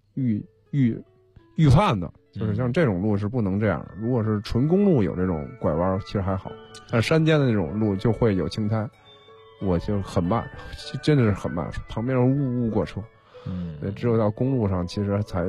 预判的，就是像这种路是不能这样的。如果是纯公路有这种拐弯，其实还好，但是山间的那种路就会有青苔，我就很慢，真的是很慢，旁边呜过车。对，只有到公路上，其实才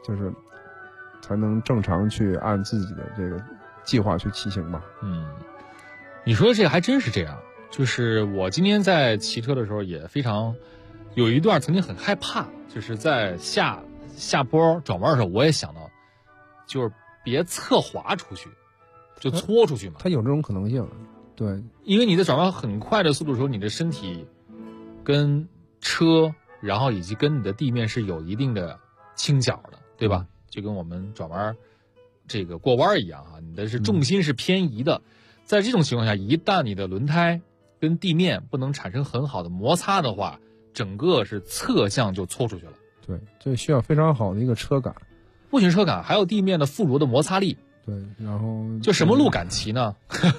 能正常去按自己的这个计划去骑行吧。 你说这个还真是这样。就是我今天在骑车的时候也非常有一段曾经很害怕，就是在下坡转弯的时候，我也想到就是别侧滑出去，就搓出去嘛。 它有这种可能性，对， 因为你在转弯很快的速度的时候，你的身体跟车，然后以及跟你的地面是有一定的倾角的，对吧？就跟我们转弯这个过弯一样啊，你的是重心是偏移的。在这种情况下，一旦你的轮胎跟地面不能产生很好的摩擦的话，整个是侧向就搓出去了。 对，这需要非常好的一个车感， 不仅车感，还有地面的附着的摩擦力。 对，然后就什么路敢骑呢？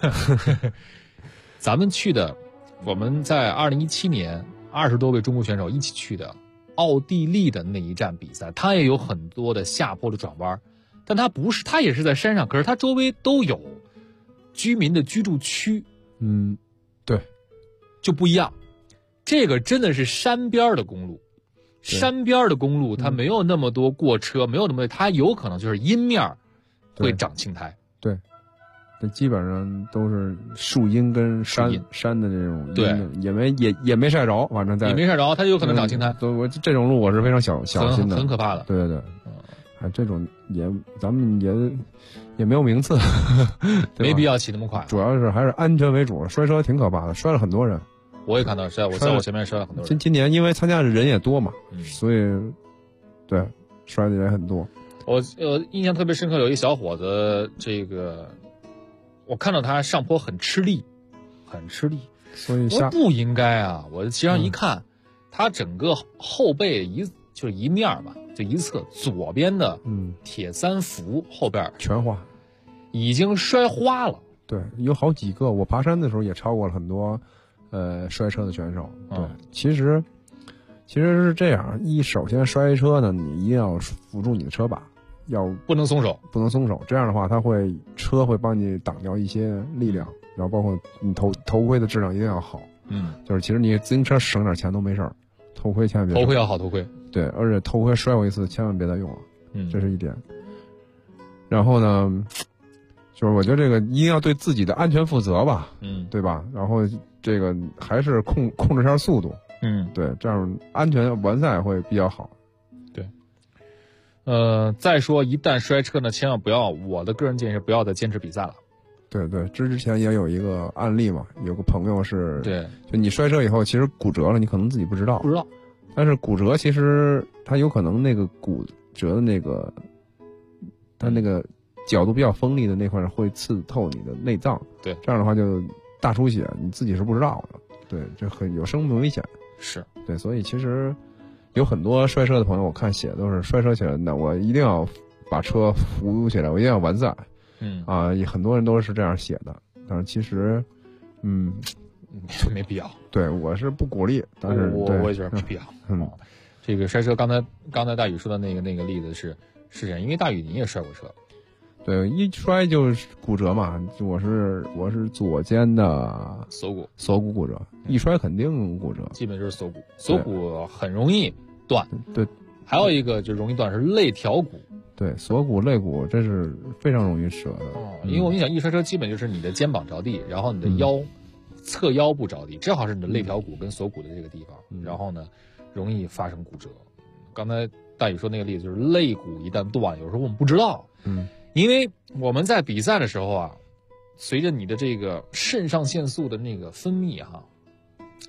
咱们去的，我们在2017年20多位中国选手一起去的奥地利的那一站比赛，它也有很多的下坡的转弯，但它也是在山上，可是它周围都有居民的居住区。 对， 就不一样。这个真的是山边的公路，山边的公路它没有那么多过车，没有那么多，它有可能就是阴面会长青苔。 对，这基本上都是树荫跟山的这种， 对， 也没晒着，反正也没晒着，它有可能长青苔。 我这种路我是非常小心的， 很可怕的。 对对对，这种咱们也没有名次， 没必要骑那么快。 主要是还是安全为主，摔车挺可怕的，摔了很多人。 我也看到在我前面摔了很多人。 今年因为参加的人也多嘛，所以对摔的人很多。 我印象特别深刻，有一小伙子，这个我看到他上坡很吃力， 所以我不应该啊！我骑上一看，他整个后背就是一面吧，就一侧左边的铁三幅后边全花， 已经摔花了。 对，有好几个，我爬山的时候也超过了很多摔车的选手。对，其实是这样，首先摔车呢，你一定要扶住你的车把， 不能松手， 这样的话车会帮你挡掉一些力量，然后包括你头盔的质量一定要好。就是其实你自行车省点钱都没事儿，头盔千万别。 头盔要好，头盔。 对，而且头盔摔过一次，千万别再用了。这是一点。然后呢，就是我觉得这个一定要对自己的安全负责吧。对吧？然后这个还是控制一下速度。对，这样安全完赛会比较好。 对。再说一旦摔车呢，千万不要，我的个人建议是不要再坚持比赛了。 对对，之前也有一个案例嘛，有个朋友是， 对， 就你摔车以后，其实骨折了，你可能自己不知道。但是骨折其实它有可能那个骨折的那个，它那个角度比较锋利的那块会刺透你的内脏。 对， 这样的话就大出血，你自己是不知道的。对，这很有生命危险。 是对，所以其实有很多摔车的朋友，我看写都是摔车起来，那我一定要把车扶起来，我一定要完赛。很多人都是这样写的，但是其实， 没必要。 对，我是不鼓励，但是我也觉得没必要。这个摔车，刚才大宇说的那个例子是这样，因为大宇你也摔过车。 对，一摔就是骨折嘛，我是左肩的锁骨骨折，一摔肯定骨折， 基本就是锁骨很容易断。 对， 还有一个就容易断是肋条骨。 对，锁骨、肋骨这是非常容易折的。 因为我们想一摔车，基本就是你的肩膀着地，然后你的侧腰部着地，正好是你的肋条骨跟锁骨的这个地方，然后呢，容易发生骨折。刚才大宇说那个例子就是肋骨一旦断，有时候我们不知道，因为我们在比赛的时候啊，随着你的这个肾上腺素的那个分泌哈，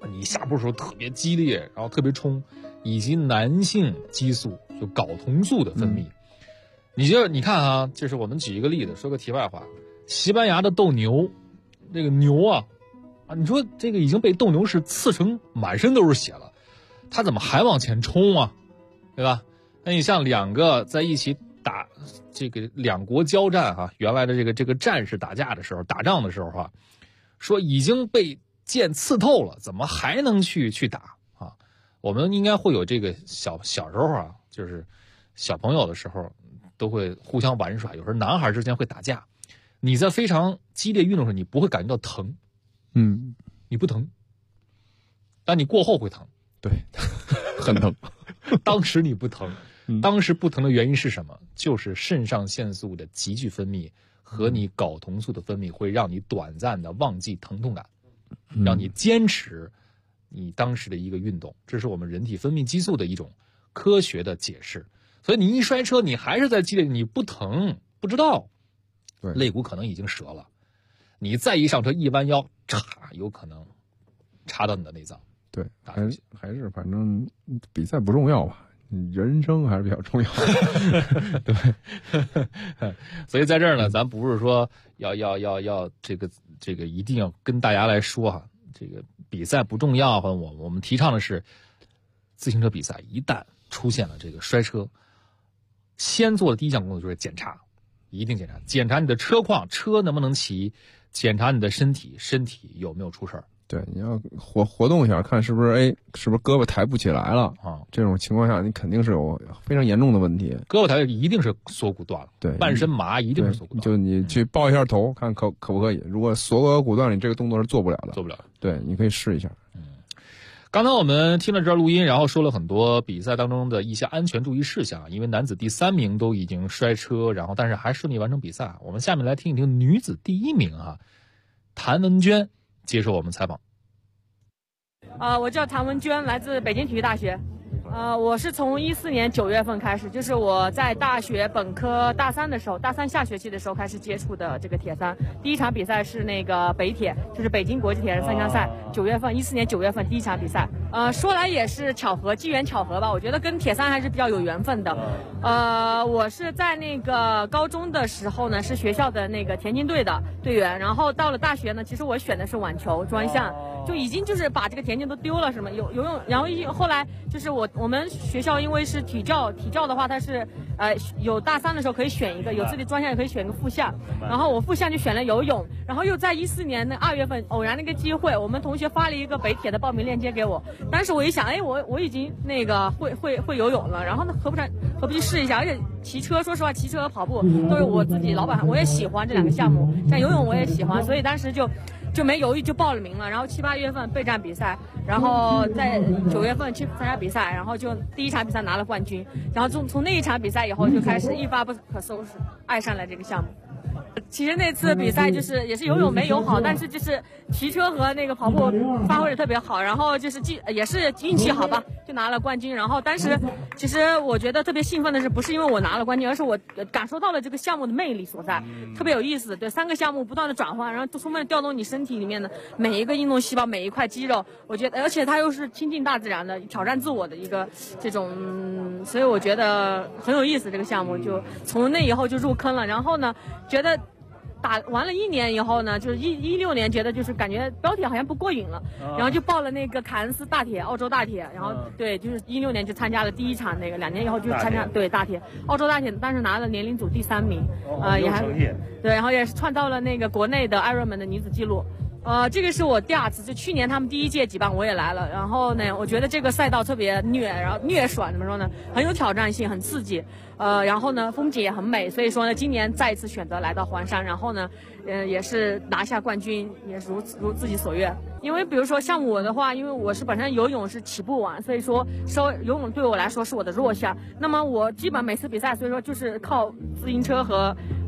你下步的时候特别激烈，然后特别冲，以及男性激素就睾酮素的分泌。你看啊，就是我们举一个例子，说个题外话，西班牙的斗牛，这个牛啊，你说这个已经被斗牛士刺成满身都是血了，他怎么还往前冲啊？对吧？那你像两个在一起打这个两国交战啊，原来的这个战士打仗的时候啊，说已经被剑刺透了，怎么还能去打啊？我们应该会有这个小时候啊，就是小朋友的时候都会互相玩耍，有时候男孩之间会打架。你在非常激烈运动时，你不会感觉到疼，你不疼，但你过后会疼， 对，很疼。 当时你不疼，当时不疼的原因是什么？就是肾上腺素的急剧分泌和你睾酮素的分泌会让你短暂的忘记疼痛感，让你坚持你当时的一个运动，这是我们人体分泌激素的一种科学的解释。所以你一摔车，你还是在激烈，你不疼不知道，肋骨可能已经折了，你再一上车一弯腰，有可能插到你的内脏。 对，还是反正比赛不重要吧，人生还是比较重要的。 对，所以在这儿呢，咱不是说要这个一定要跟大家来说哈，这个比赛不重要，我们提倡的是自行车比赛一旦出现了这个摔车，先做的第一项工作就是检查，一定检查你的车况，车能不能骑，检查你的身体有没有出事儿。 对，你要活动一下，看是不是胳膊抬不起来了啊？这种情况下，你肯定是有非常严重的问题。 胳膊抬一定是锁骨断了，对，半身麻一定是锁骨断了。 就你去抱一下头，看可不可以。如果锁骨骨断，你这个动作是做不了的。 做不了。 对，你可以试一下。 刚才我们听了这录音，然后说了很多比赛当中的一些安全注意事项。因为男子第3名都已经摔车，然后但是还顺利完成比赛。我们下面来听一听女子第1名谭文娟接受我们采访。 我叫谭文娟，来自北京体育大学。我是从14年9月份开始，就是我在大学本科大3下学期的时候开始接触的这个铁三。第一场比赛是那个北铁，就是北京国际铁人三项赛，9月份，14年9月份第一场比赛。说来也是巧合，机缘巧合吧。我觉得跟铁三还是比较有缘分的。我是在那个高中的时候呢，是学校的那个田径队的队员，然后到了大学呢，其实我选的是网球专项，就已经就是把这个田径都丢了，什么游泳，然后后来就是我们学校因为是体教的话，它是有大3的时候可以选一个，有自己专项也可以选一个副项，然后我副项就选了游泳，然后又在14年的2月份偶然的一个机会，我们同学发了一个北铁的报名链接给我，当时我一想，我已经那个会游泳了，然后呢何不去试一下，而且骑车，说实话骑车和跑步都是我自己老板，我也喜欢这2个项目，像游泳我也喜欢，所以当时就没犹豫就报了名了，然后7、8月份备战比赛，然后在9月份去参加比赛，然后就第一场比赛拿了冠军，然后从那一场比赛以后就开始一发不可收拾，爱上了这个项目。其实那次比赛就是也是游泳没游好，但是就是骑车和那个跑步发挥的特别好，然后就是也是运气好吧，就拿了冠军。然后当时其实我觉得特别兴奋的是，不是因为我拿了冠军，而是我感受到了这个项目的魅力所在，特别有意思。对，3个项目不断的转换，然后充分调动你身体里面的每一个运动细胞，每一块肌肉。我觉得，而且它又是亲近大自然的，挑战自我的一个这种，所以我觉得很有意思。这个项目就从那以后就入坑了，然后呢，觉得打完了1年以后呢，就是16年觉得就是感觉标铁好像不过瘾了，然后就报了那个凯恩斯大铁，澳洲大铁，然后对，就是16年就参加了第一场那个，2年以后就参加大铁，澳洲大铁，当时拿了年龄组第3名，也还对，然后也是创造了那个国内的 Ironman 的女子纪录。这个是我第2次，就去年他们第1届举办我也来了，然后呢，我觉得这个赛道特别虐，然后虐爽，怎么说呢，很有挑战性，很刺激，然后呢风景也很美，所以说呢今年再一次选择来到黄山，然后呢也是拿下冠军，也是如自己所愿。因为比如说像我的话，因为我是本身游泳是起步晚，所以说游泳对我来说是我的弱项，那么我基本每次比赛所以说就是靠自行车和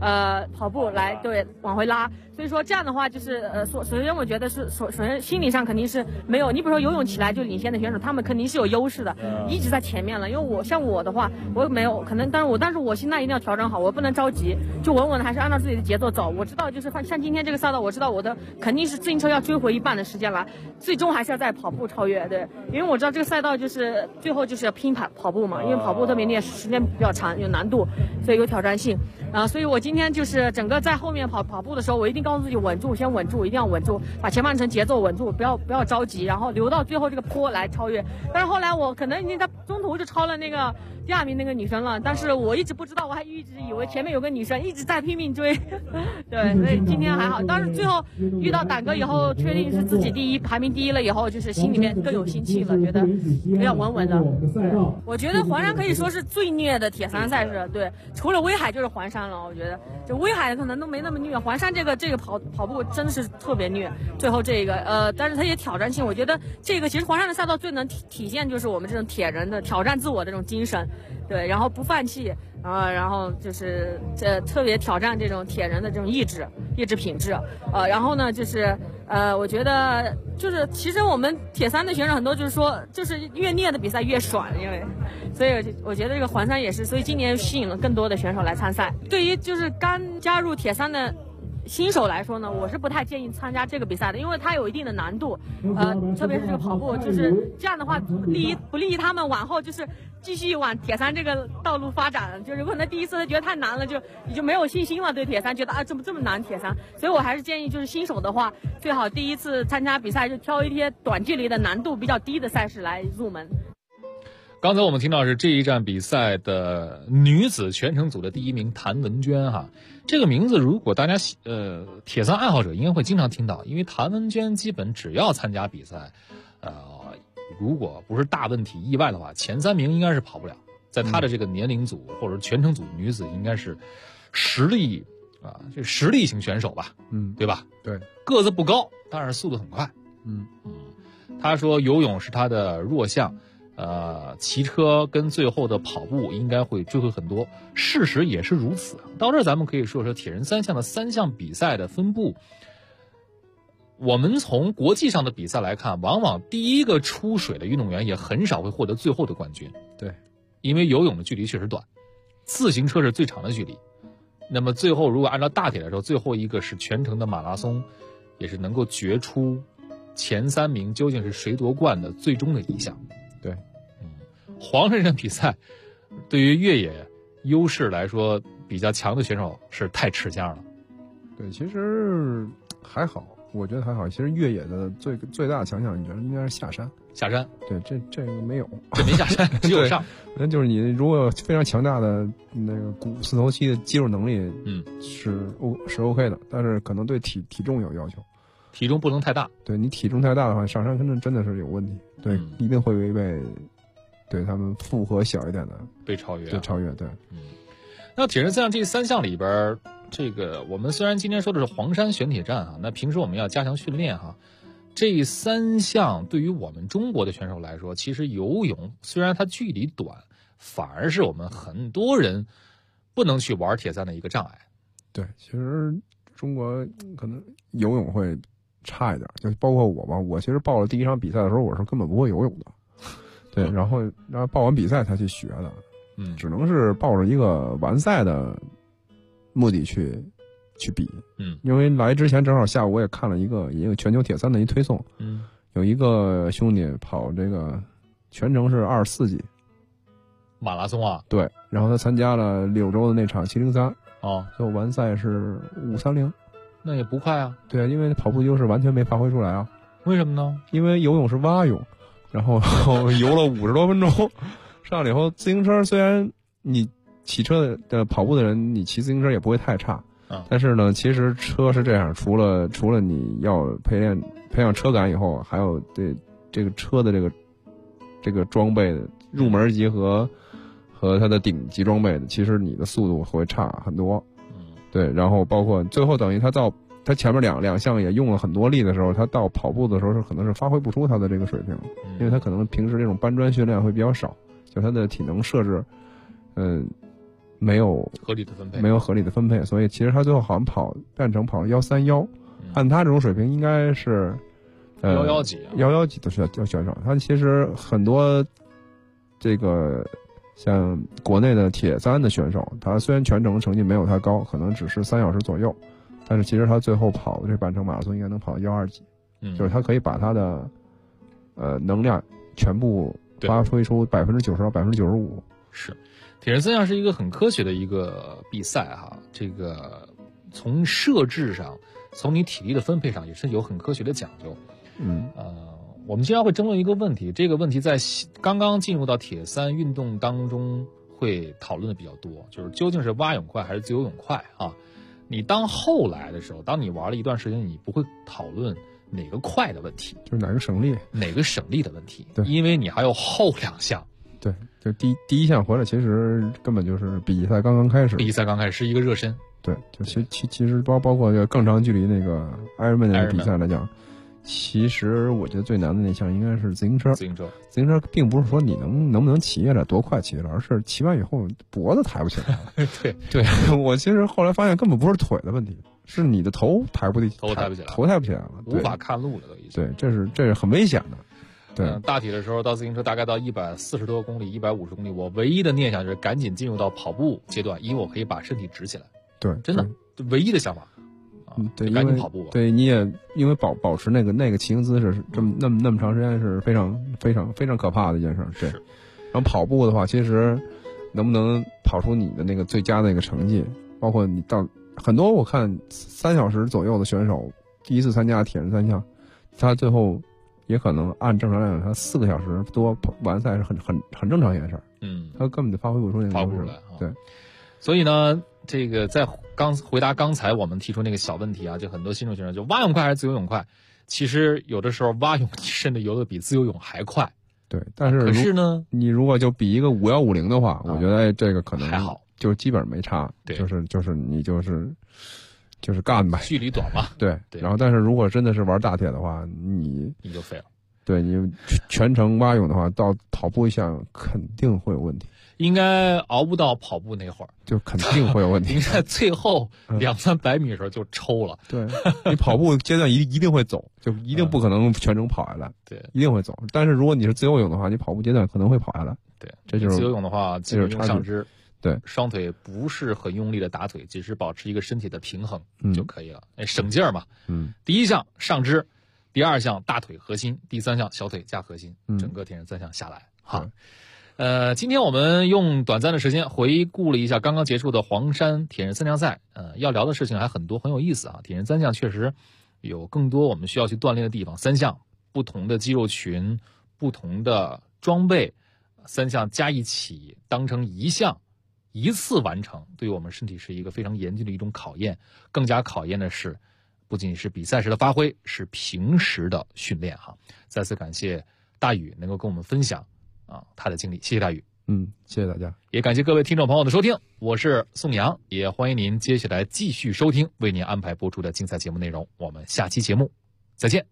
跑步来往回拉。所以说这样的话就是首先我觉得是首先心理上肯定是没有，你比如说游泳起来就领先的选手，他们肯定是有优势的，一直在前面了。因为我的话，我没有可能，但是我心态一定要调整好，我不能着急，就稳稳的还是按照自己的节奏走。我知道就是像今天这个赛道，我知道我的肯定是自行车要追回一半的时间来，最终还是要在跑步超越。对，因为我知道这个赛道就是最后就是要拼跑步嘛，因为跑步特别练时间比较长，有难度，所以有挑战性。所以我今天就是整个在后面跑步的时候，我一定告诉自己稳住，先稳住，一定要稳住，把前半程节奏稳住，不要着急，然后留到最后这个坡来超越。但是后来我可能已经在中途就超了那个第2名那个女生了，但是我一直不知道，我还一直以为前面有个女生一直在拼命追。对，所以今天还好。但是最后遇到胆哥以后，确定是自己排名第一了以后，就是心里面更有心气了，觉得比较稳稳的。我觉得黄山可以说是最虐的铁三赛事，对，除了威海就是黄山了。我觉得就威海可能都没那么虐，黄山这个跑步真的是特别虐。最后这个但是它也挑战性，我觉得这个其实黄山的赛道最能体现就是我们这种铁人的挑战自我的这种精神，对，然后不放弃然后就是特别挑战这种铁人的这种意志品质然后呢就是我觉得就是其实我们铁三的选手很多就是说就是越虐的比赛越爽，因为所以我觉得这个黄山也是，所以今年吸引了更多的选手来参赛。对于就是刚加入铁三的新手来说呢，我是不太建议参加这个比赛的，因为它有一定的难度，特别是这个跑步，就是这样的话不利于他们往后就是继续往铁三这个道路发展。就是可能第一次觉得太难了，你就没有信心了，对铁三觉得这么难铁三。所以我还是建议就是新手的话，最好第一次参加比赛就挑一些短距离的难度比较低的赛事来入门。 刚才我们听到是这一站比赛的女子全程组的第1名谭文娟哈，这个名字如果大家铁三爱好者应该会经常听到，因为谭文娟基本只要参加比赛，如果不是大问题意外的话，前3名应该是跑不了。在她的这个年龄组或者全程组女子应该是实力这实力型选手吧，对吧？ 对， 个子不高，但是速度很快。她说游泳是她的弱项。骑车跟最后的跑步应该会追回很多，事实也是如此。到这儿咱们可以说说铁人3项的3项比赛的分布。我们从国际上的比赛来看，往往第一个出水的运动员也很少会获得最后的冠军。 对， 因为游泳的距离确实短，自行车是最长的距离。那么最后如果按照大铁来说，最后一个是全程的马拉松，也是能够决出前3名究竟是谁夺冠的最终的一项。 对， 黄山站比赛对于越野优势来说比较强的选手是太吃香了。 对，其实还好，我觉得还好。其实越野的最大的强项，你觉得应该是下山。 下山， 对，这个没有， 这没下山，只有上。 那就是你如果有非常强大的那个四头肌的肌肉能力，是 OK 的，但是可能对体重有要求。 体重不能太大， 对，你体重太大的话，上山真的是有问题，对，一定会被对他们负荷小一点的被超越， 对。 那铁人3项这3项里边，这个我们虽然今天说的是黄山选铁站那平时我们要加强训练这3项对于我们中国的选手来说，其实游泳虽然它距离短，反而是我们很多人不能去玩铁三的一个障碍。 对，其实中国可能游泳会差一点，就包括我吧，我其实报了第1场比赛的时候，我是根本不会游泳的，对，然后报完比赛才去学的，只能是抱着一个完赛的目的去比，因为来之前正好下午我也看了一个全球铁三的一推送，有一个兄弟跑这个全程是24级马拉松啊， 对，然后他参加了柳州的那场703，最后完赛是530。 那也不快啊。 对啊，因为跑步优势完全没发挥出来啊。 为什么呢？ 因为游泳是蛙泳，然后游了50多分钟，上了以后，自行车虽然你骑车的跑步的人，你骑自行车也不会太差，但是呢，其实车是这样，除了你要培养车感以后，还有对这个车的这个装备的入门级和它的顶级装备的，其实你的速度会差很多。对，然后包括最后等于他前面两项也用了很多力的时候，他到跑步的时候可能是发挥不出他的这个水平，因为他可能平时这种搬砖训练会比较少，就他的体能设置， 没有合理的分配， 所以其实他最后好像变成跑131，按他这种水平应该是 111几的选手。他其实很多这个像国内的铁三的选手，他虽然全程成绩没有他高，可能只是3小时左右，但是其实他最后跑的这半程马拉松应该能跑到120几，就是他可以把他的能量全部发挥出90%到95%。 是，铁人三项是一个很科学的一个比赛哈，这个从设置上，从你体力的分配上也是有很科学的讲究。我们经常会争论一个问题，这个问题在刚刚进入到铁三运动当中会讨论的比较多，就是究竟是蛙泳快还是自由泳快啊？你当后来的时候，当你玩了一段时间，你不会讨论哪个快的问题， 就是哪个省力的问题， 对， 因为你还有后2项。 对，就第一项回来，其实根本就是比赛刚刚开始， 是一个热身。 对，就其实包括这更长距离那个 Ironman 的比赛来讲，其实我觉得最难的那项应该是自行车。自行车并不是说你能不能骑下来多快骑下来，而是骑完以后脖子抬不起来了。对，我其实后来发现根本不是腿的问题，是你的头抬不起来了， 无法看路了都已经。 对，这是很危险的。对， 大体的时候到自行车大概到140多公里、150公里，我唯一的念想就是赶紧进入到跑步阶段，因为我可以把身体直起来。 对， 真的唯一的想法。 对， 赶紧跑步吧。 对，你也因为保持那个骑行姿势那么长时间是非常非常非常可怕的一件事。对，然后跑步的话，其实能不能跑出你的那个最佳的那个成绩，包括你到很多我看3小时左右的选手，第一次参加铁人三项，他最后也可能按正常来讲，他4个小时多完赛是很正常一件事。他根本就发挥不出那个跑不出来。 对， 所以呢，这个在回答刚才我们提出那个小问题啊，就很多新手选手就蛙泳快还是自由泳快？其实有的时候蛙泳甚至游的比自由泳还快。 对，但是可是呢， 你如果就比一个5150的话，我觉得这个可能还好， 就基本上没差。 对， 就是你就是干吧， 距离短嘛。 对，然后但是如果真的是玩大铁的话，你就废了。 对，你全程蛙泳的话，到跑步一项肯定会有问题。 应该熬不到跑步那会儿， 就肯定会有问题。 应该最后200-300米的时候就抽了。 对，你跑步阶段一定会走，就一定不可能全程跑下来。 对， 一定会走。但是如果你是自由泳的话，你跑步阶段可能会跑下来。 对， 这就是自由泳的话，基本用上肢， 对， 双腿不是很用力的打腿，只是保持一个身体的平衡就可以了。省劲儿嘛。第一项上肢，第2项大腿核心，第3项小腿加核心，整个铁人3项下来哈。今天我们用短暂的时间回顾了一下刚刚结束的黄山铁人3项赛，要聊的事情还很多，很有意思啊。铁人3项确实有更多我们需要去锻炼的地方，3项不同的肌肉群，不同的装备，3项加一起当成1项一次完成，对于我们身体是一个非常严峻的一种考验。更加考验的是，不仅是比赛时的发挥，是平时的训练哈。再次感谢大宇能够跟我们分享他的经历，谢谢大宇。 谢谢大家， 也感谢各位听众朋友的收听，我是宋阳，也欢迎您接下来继续收听为您安排播出的精彩节目内容，我们下期节目再见。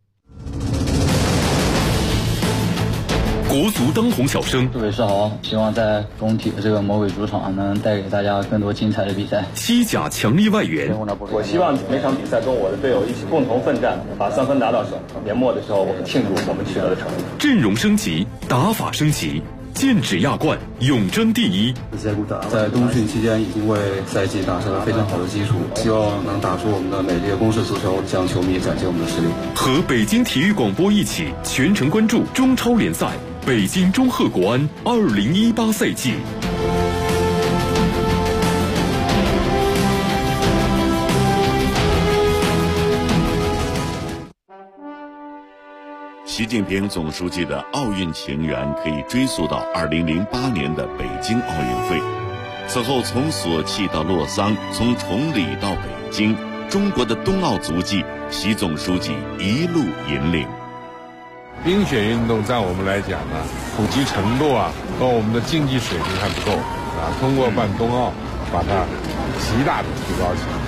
国足当红小生， 各位是好，希望在工体的这个魔鬼主场能带给大家更多精彩的比赛。 西甲强力外援， 我希望每场比赛跟我的队友一起共同奋战，把3分拿到手。年末的时候，我们庆祝我们取得的成绩。 阵容升级，打法升级，剑指亚冠，永争第一。 在冬训期间已经为赛季打下了非常好的基础，希望能打出我们的美丽的攻势足球，向球迷展现我们的实力。 和北京体育广播一起全程关注中超联赛北京中赫国安2018赛季。 习近平总书记的奥运情缘可以追溯到2008年的北京奥运会。此后从索契到洛桑，从崇礼到北京，中国的冬奥足迹，习总书记一路引领。 冰雪运动在我们来讲呢，普及程度和我们的竞技水平还不够通过办冬奥，把它极大的提高起来。